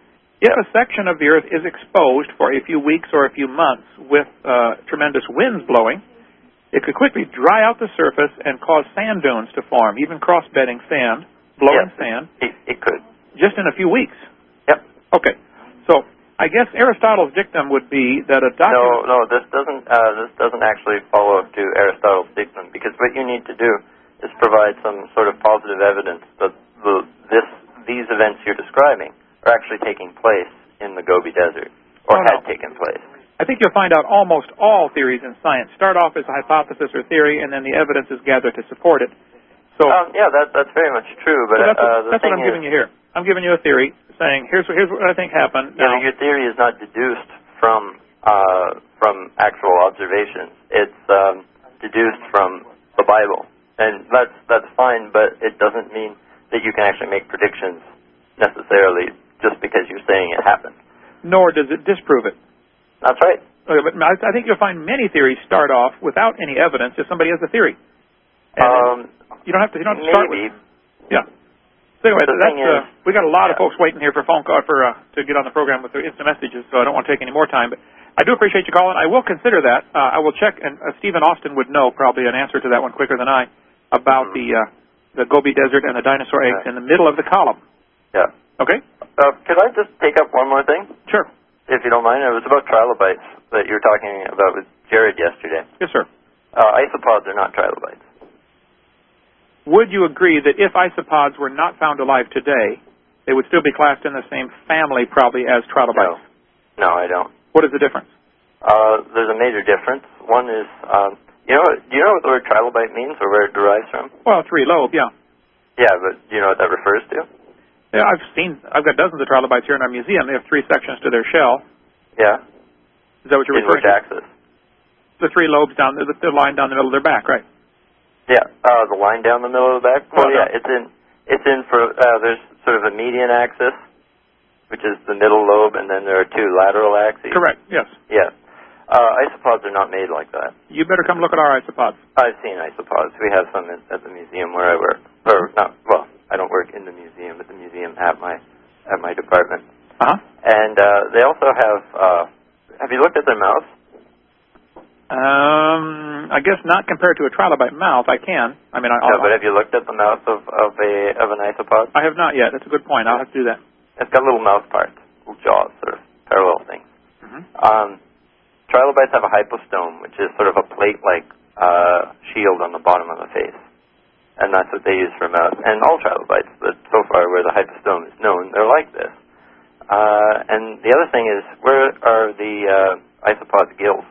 if a section of the Earth is exposed for a few weeks or a few months with uh, tremendous winds blowing, it could quickly dry out the surface and cause sand dunes to form, even cross-bedding sand, blowing yes, sand. It, it could. Just in a few weeks. Yep. Okay. So I guess Aristotle's dictum would be that a document... No, no, this doesn't, uh, this doesn't actually follow up to Aristotle's dictum, because what you need to do is provide some sort of positive evidence that the, this, these events you're describing are actually taking place in the Gobi Desert, or oh, had no. taken place. I think you'll find out almost all theories in science start off as a hypothesis or theory, and then the evidence is gathered to support it. So, um, yeah, that, that's very much true. But so that's, uh, what, the that's thing what I'm is, giving you here. I'm giving you a theory, saying here's here's what I think happened. Yeah, now, your theory is not deduced from uh, from actual observations. It's um, deduced from the Bible, and that's that's fine. But it doesn't mean that you can actually make predictions necessarily just because you're saying it happened. Nor does it disprove it. That's right. Okay, but I think you'll find many theories start off without any evidence, just somebody has a theory. And um, you don't have to. You don't have to start maybe. with. Yeah. So anyway, the that's, thing is, uh, we got a lot yeah. of folks waiting here for phone call for uh, to get on the program with their instant messages. So I don't want to take any more time, but I do appreciate you calling. I will consider that. Uh, I will check, and uh, Stephen Austin would know probably an answer to that one quicker than I about mm-hmm. the uh, the Gobi Desert and the dinosaur eggs yeah. in the middle of the column. Yeah. Okay. Uh, could I just take up one more thing? Sure. If you don't mind, it was about trilobites that you were talking about with Jared yesterday. Yes, sir. Uh, isopods are not trilobites. Would you agree that if isopods were not found alive today, they would still be classed in the same family probably as trilobites? No, no I don't. What is the difference? Uh, there's a major difference. One is, um, you know, do you know what the word trilobite means or where it derives from? Well, three lobe, yeah. Yeah, but do you know what that refers to? Yeah, I've seen, I've got dozens of trilobites here in our museum. They have three sections to their shell. Yeah. Is that what you're in referring which to? axis? The three lobes down, the, the line down the middle of their back, right? Yeah, uh, the line down the middle of the back? Well, no, yeah, no. it's in, it's in for, uh, there's sort of a median axis, which is the middle lobe, and then there are two lateral axes. Correct, yes. Yeah. Uh, isopods are not made like that. You better come look at our isopods. I've seen isopods. We have some in, at the museum where I work. Or, not, well, I don't work in the museum, but the museum at my, at my department. Uh-huh. And, uh, they also have, uh, have you looked at their mouths? Um, I guess not compared to a trilobite mouth. I can. I mean, I. No, but have you looked at the mouth of of a of an isopod? I have not yet. That's a good point. I'll have to do that. It's got little mouth parts, little jaws, sort of parallel things. Mm-hmm. Um, trilobites have a hypostome, which is sort of a plate-like uh, shield on the bottom of the face, and that's what they use for mouth. And all trilobites, but so far where the hypostome is known, they're like this. Uh, and the other thing is, where are the uh, isopod's gills?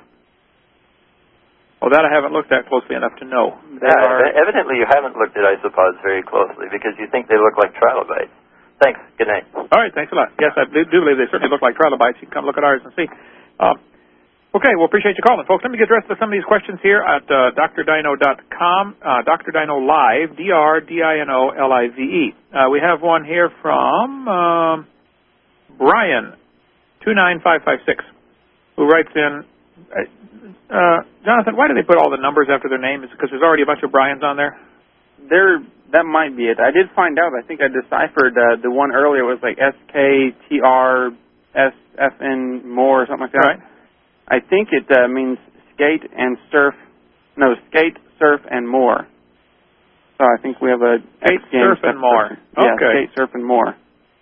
Well, that I haven't looked at closely enough to know. Yeah, are... evidently you haven't looked at isopods very closely because you think they look like trilobites. Thanks. Good night. All right. Thanks a lot. Yes, I do believe they certainly look like trilobites. You can come look at ours and see. Uh, okay. Well, appreciate you calling, folks. Let me get addressed to some of these questions here at uh, D R Dino dot com, uh, Doctor Dino Live, D R D I N O L I V E. Uh, we have one here from um, Brian, two nine five five six, who writes in... Uh, Uh, Jonathan, why do they put all the numbers after their name? Is it because there's already a bunch of Brians on there? There, that might be it. I did find out. I think I deciphered uh, the one earlier was like S K T R S F N more or something like that. Right. I think it uh, means skate and surf. No, skate, surf, and more. So I think we have a skate, surf, and more. Yeah, okay. skate, surf, and more.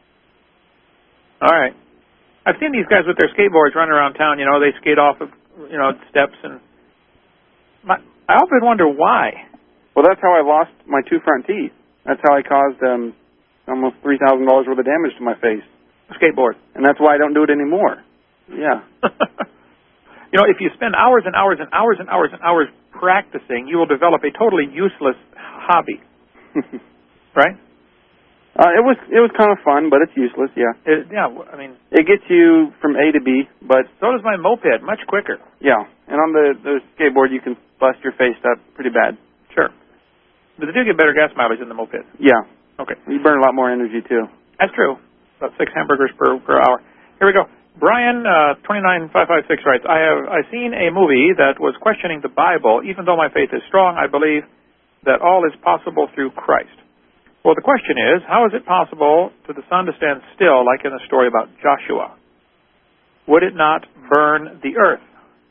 All right. I've seen these guys with their skateboards running around town. You know, they skate off of, you know, steps, and my, I often wonder why. Well, that's how I lost my two front teeth. That's how I caused um, almost three thousand dollars worth of damage to my face. Skateboard. And that's why I don't do it anymore. Yeah. You know, if you spend hours and hours and hours and hours and hours practicing, you will develop a totally useless hobby. Right? Uh, it was it was kind of fun, but it's useless, yeah. It, yeah, I mean... It gets you from A to B, but... So does my moped, much quicker. Yeah, and on the, the skateboard, you can bust your face up pretty bad. Sure. But they do get better gas mileage than the moped. Yeah. Okay. You burn a lot more energy, too. That's true. About six hamburgers per, per hour. Here we go. Brian, uh, two nine five five six writes, I have I seen a movie that was questioning the Bible. Even though my faith is strong, I believe that all is possible through Christ. Well, the question is, how is it possible for the sun to stand still like in the story about Joshua? Would it not burn the earth?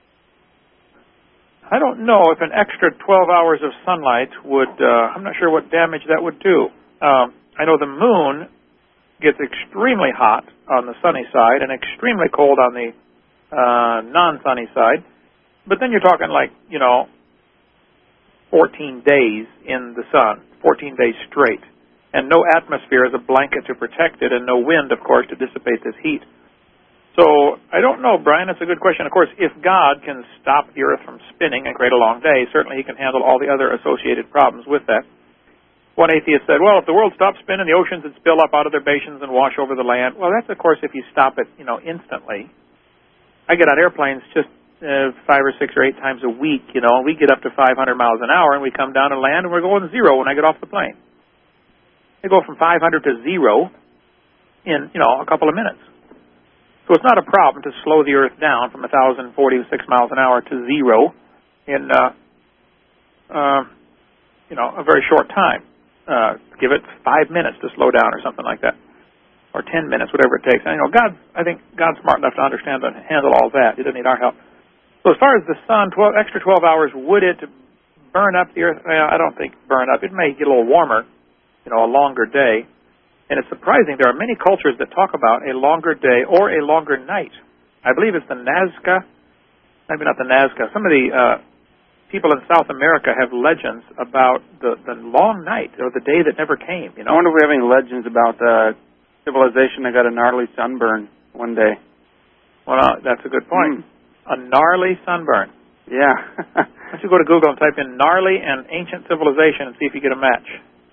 I don't know if an extra twelve hours of sunlight would, uh, I'm not sure what damage that would do. Um, I know the moon gets extremely hot on the sunny side and extremely cold on the uh, non-sunny side. But then you're talking like, you know, fourteen days in the sun, fourteen days straight. And no atmosphere as a blanket to protect it, and no wind, of course, to dissipate this heat. So, I don't know, Brian, that's a good question. Of course, if God can stop the earth from spinning and create a long day, certainly he can handle all the other associated problems with that. One atheist said, well, if the world stopped spinning, the oceans would spill up out of their basins and wash over the land. Well, that's, of course, if you stop it, you know, instantly. I get on airplanes just uh, five or six or eight times a week, you know, and we get up to five hundred miles an hour, and we come down and land, and we're going zero when I get off the plane. They go from five hundred to zero in, you know, a couple of minutes. So it's not a problem to slow the Earth down from one thousand forty-six miles an hour to zero in, uh, uh, you know, a very short time. Uh, give it five minutes to slow down or something like that, or ten minutes, whatever it takes. And, you know, God, I think God's smart enough to understand and handle all that. He doesn't need our help. So as far as the sun, twelve extra twelve hours, would it burn up the Earth? Well, I don't think burn up. It may get a little warmer, you know, a longer day. And it's surprising, there are many cultures that talk about a longer day or a longer night. I believe it's the Nazca, maybe not the Nazca. Some of the uh, people in South America have legends about the, the long night, or the day that never came. You know? I wonder if we have any legends about uh, civilization that got a gnarly sunburn one day. Well, uh, that's a good point. Mm. A gnarly sunburn. Yeah. Why don't you go to Google and type in gnarly and ancient civilization and see if you get a match.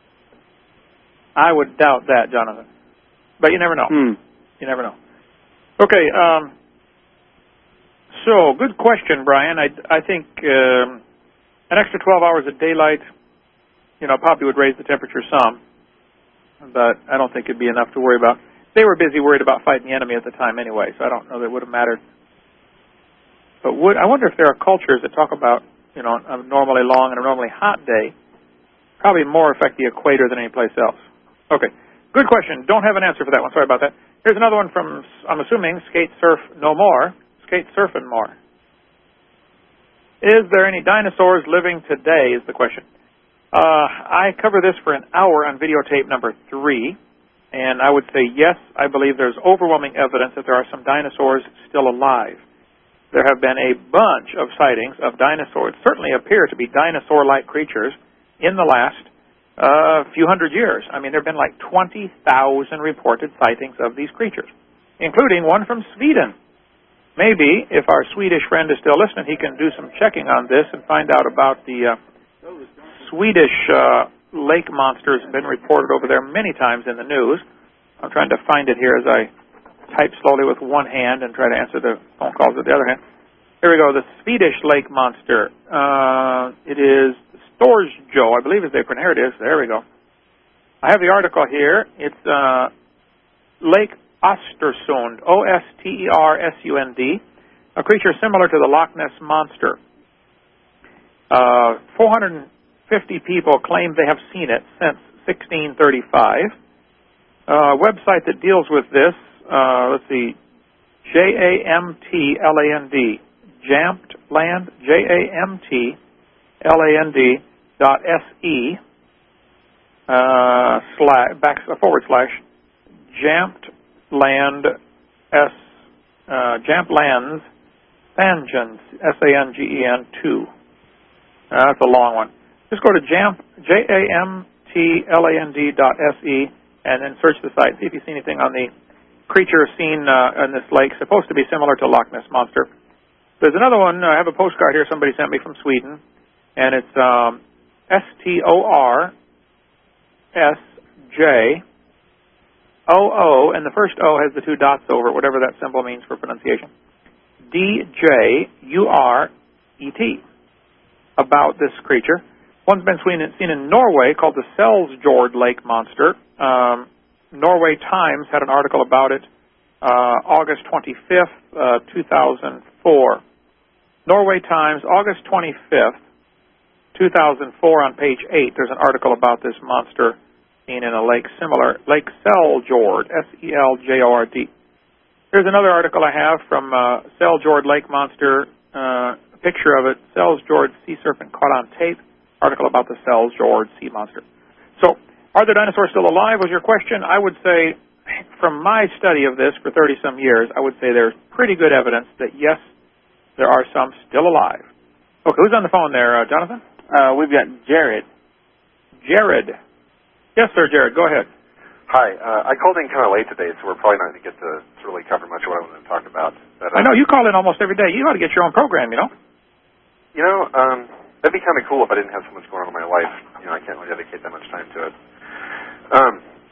I would doubt that, Jonathan. But you never know. Hmm. You never know. Okay, um, so good question, Brian. I, I think um, an extra twelve hours of daylight, you know, probably would raise the temperature some, but I don't think it'd be enough to worry about. They were busy worried about fighting the enemy at the time anyway, so I don't know that it would have mattered. But would I wonder if there are cultures that talk about, you know, a normally long and a normally hot day, probably more affect the equator than any place else. Okay, good question. Don't have an answer for that one. Sorry about that. Here's another one from, I'm assuming, Skate Surf No More. Skate Surfing More. Is there any dinosaurs living today is the question. Uh, I cover this for an hour on videotape number three, and I would say yes, I believe there's overwhelming evidence that there are some dinosaurs still alive. There have been a bunch of sightings of dinosaurs, certainly appear to be dinosaur-like creatures, in the last A uh, few hundred years. I mean, there have been like twenty thousand reported sightings of these creatures, including one from Sweden. Maybe, if our Swedish friend is still listening, he can do some checking on this and find out about the uh, Swedish uh, lake monsters have been reported over there many times in the news. I'm trying to find it here as I type slowly with one hand and try to answer the phone calls with the other hand. Here we go, the Swedish lake monster. Uh, it is Storsjö, I believe is the pronounce it is. There we go. I have the article here. It's uh, Lake Östersund, O S T E R S U N D, a creature similar to the Loch Ness Monster. Uh, four hundred fifty people claim they have seen it since sixteen thirty-five. A uh, website that deals with this, uh, let's see, J A M T L A N D, Jampt Land, J A M T L A N D dot S E uh, slash, back, forward slash Jampt Land S uh, Jampt Lands Spangens S A N G E N two. Uh, that's a long one. Just go to Jampt J A M T L A N D dot S E and then search the site. See if you see anything on the creature seen uh, in this lake, supposed to be similar to Loch Ness Monster. There's another one. I have a postcard here somebody sent me from Sweden. And it's um, S T O R S J O O, and the first O has the two dots over it, whatever that symbol means for pronunciation. D J U R E T, about this creature. One's been seen in Norway called the Selsjord Lake Monster. Um, Norway Times had an article about it uh, August twenty-fifth, uh, two thousand four. Norway Times, August twenty-fifth, two thousand four, on page eight, there's an article about this monster. seen in a lake similar, Lake Seljord, S E L J O R D. Here's another article I have from uh, Seljord Lake Monster, uh, a picture of it, Seljord Sea Serpent caught on tape, article about the Seljord Sea Monster. So, are the dinosaurs still alive was your question? I would say, from my study of this for thirty-some years, I would say there's pretty good evidence that, yes, there are some still alive. Okay, who's on the phone there, uh, Jonathan? Uh, we've got Jared. Jared. Yes, sir, Jared, go ahead. Hi, uh, I called in kind of late today, so we're probably not going to get to, to really cover much of what I wanted to talk about. But, uh, I know, you call in almost every day. You ought to get your own program, you know? You know, um, that'd be kind of cool if I didn't have so much going on in my life. You know, I can't really dedicate that much time to it. Um,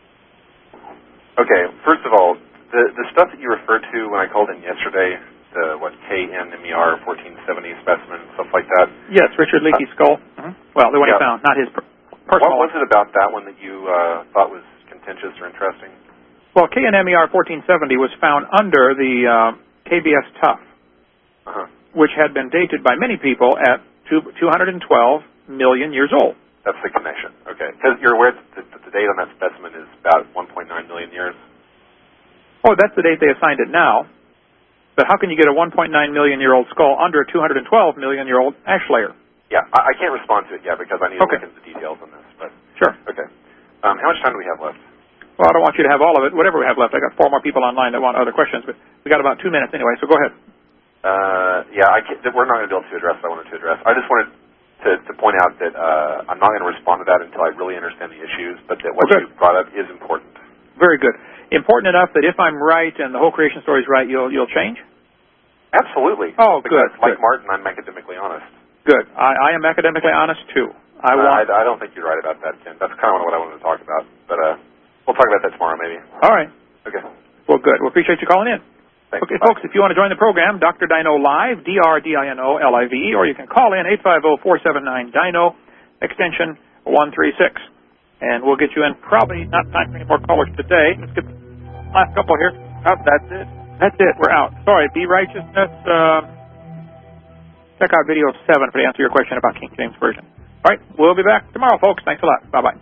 okay, first of all, the, the stuff that you referred to when I called in yesterday, the, what, K N M E R fourteen seventy specimen, stuff like that. Yes, Richard Leakey's uh, skull. Mm-hmm. Well, the one yeah. he found, not his per- personal. What was it about that one that you uh, thought was contentious or interesting? Well, K N M E R fourteen seventy was found under the uh, K B S Tough, uh-huh. which had been dated by many people at two, two hundred twelve million years old. That's the connection, okay. Because you're aware that the, the date on that specimen is about one point nine million years? Oh, that's the date they assigned it now. But how can you get a one point nine million year old skull under a two hundred twelve million year old ash layer? Yeah, I, I can't respond to it yet because I need okay. to look into the details on this. But Sure. Okay. Um, how much time do we have left? Well, I don't want you to have all of it. Whatever we have left. I got four more people online that want other questions, but we got about two minutes anyway, so go ahead. Uh, yeah, I can't, we're not going to be able to address what I wanted to address. I just wanted to, to point out that uh, I'm not going to respond to that until I really understand the issues, but that what okay. you brought up is important. Very good. Important enough that if I'm right and the whole creation story is right, you'll you'll change? Absolutely. Oh, because good. Like good. Martin, I'm academically honest. Good. I, I am academically honest, too. I, want... uh, I, I don't think you're right about that, Ken. That's kind of what I wanted to talk about. But uh, we'll talk about that tomorrow, maybe. All right. Okay. Well, good. We appreciate you calling in. Thanks. Okay, Bye. folks, if you want to join the program, Doctor Dino Live, D R D I N O L I V E, or you can call in eight five zero, four seven nine, D I N O, extension one three six. And we'll get you in probably not time for any more callers today. Let's get the last couple here. Oh, that's it. That's it. We're out. Sorry, Be Righteousness. Uh, check out video seven for to answer your question about King James Version. All right, we'll be back tomorrow, folks. Thanks a lot. Bye-bye.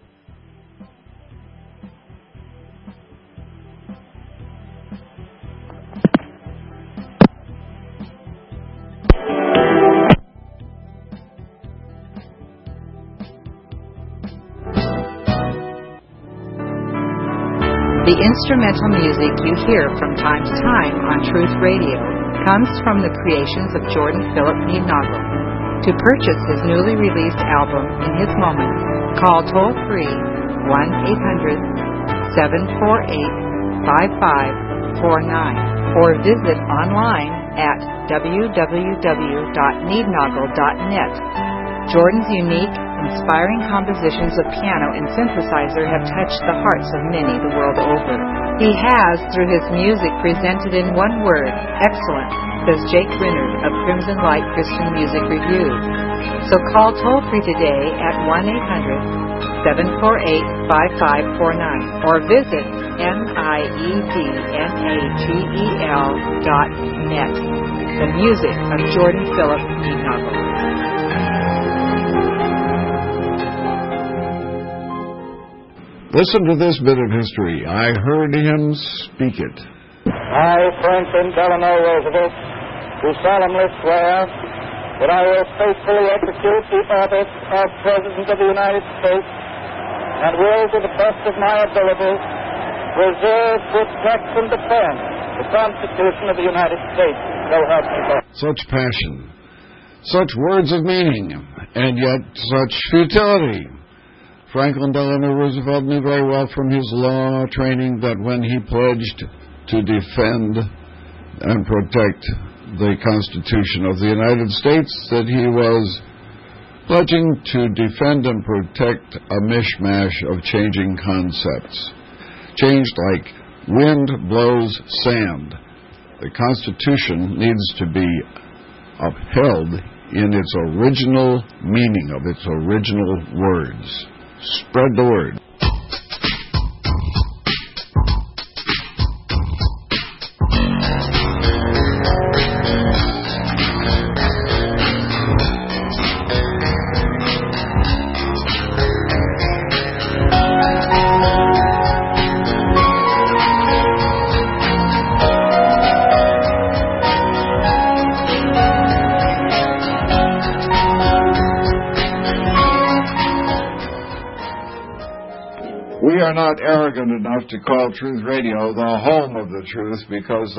The instrumental music you hear from time to time on Truth Radio comes from the creations of Jordan Philip Neednagel. To purchase his newly released album, In His Moment, call toll-free one eight hundred, seven four eight, five five four nine or visit online at w w w dot neednagel dot net. Jordan's unique, inspiring compositions of piano and synthesizer have touched the hearts of many the world over. He has, through his music, presented in one word, excellent, says Jake Rinnard of Crimson Light Christian Music Review. So call toll-free today at one eight hundred, seven four eight, five five four nine or visit M I E D N A G E L dot net. The music of Jordan Philip Neednagel. Listen to this bit of history. I heard him speak it. I, Franklin Delano Roosevelt, do solemnly swear that I will faithfully execute the office of President of the United States and will, to the best of my ability, preserve, protect, and defend the Constitution of the United States. So help me God. Such passion, such words of meaning, and yet such futility. Franklin Delano Roosevelt knew very well from his law training that when he pledged to defend and protect the Constitution of the United States, that he was pledging to defend and protect a mishmash of changing concepts. Changed like wind blows sand. The Constitution needs to be upheld in its original meaning of its original words. Spread the word. are not arrogant enough to call Truth Radio the home of the truth, because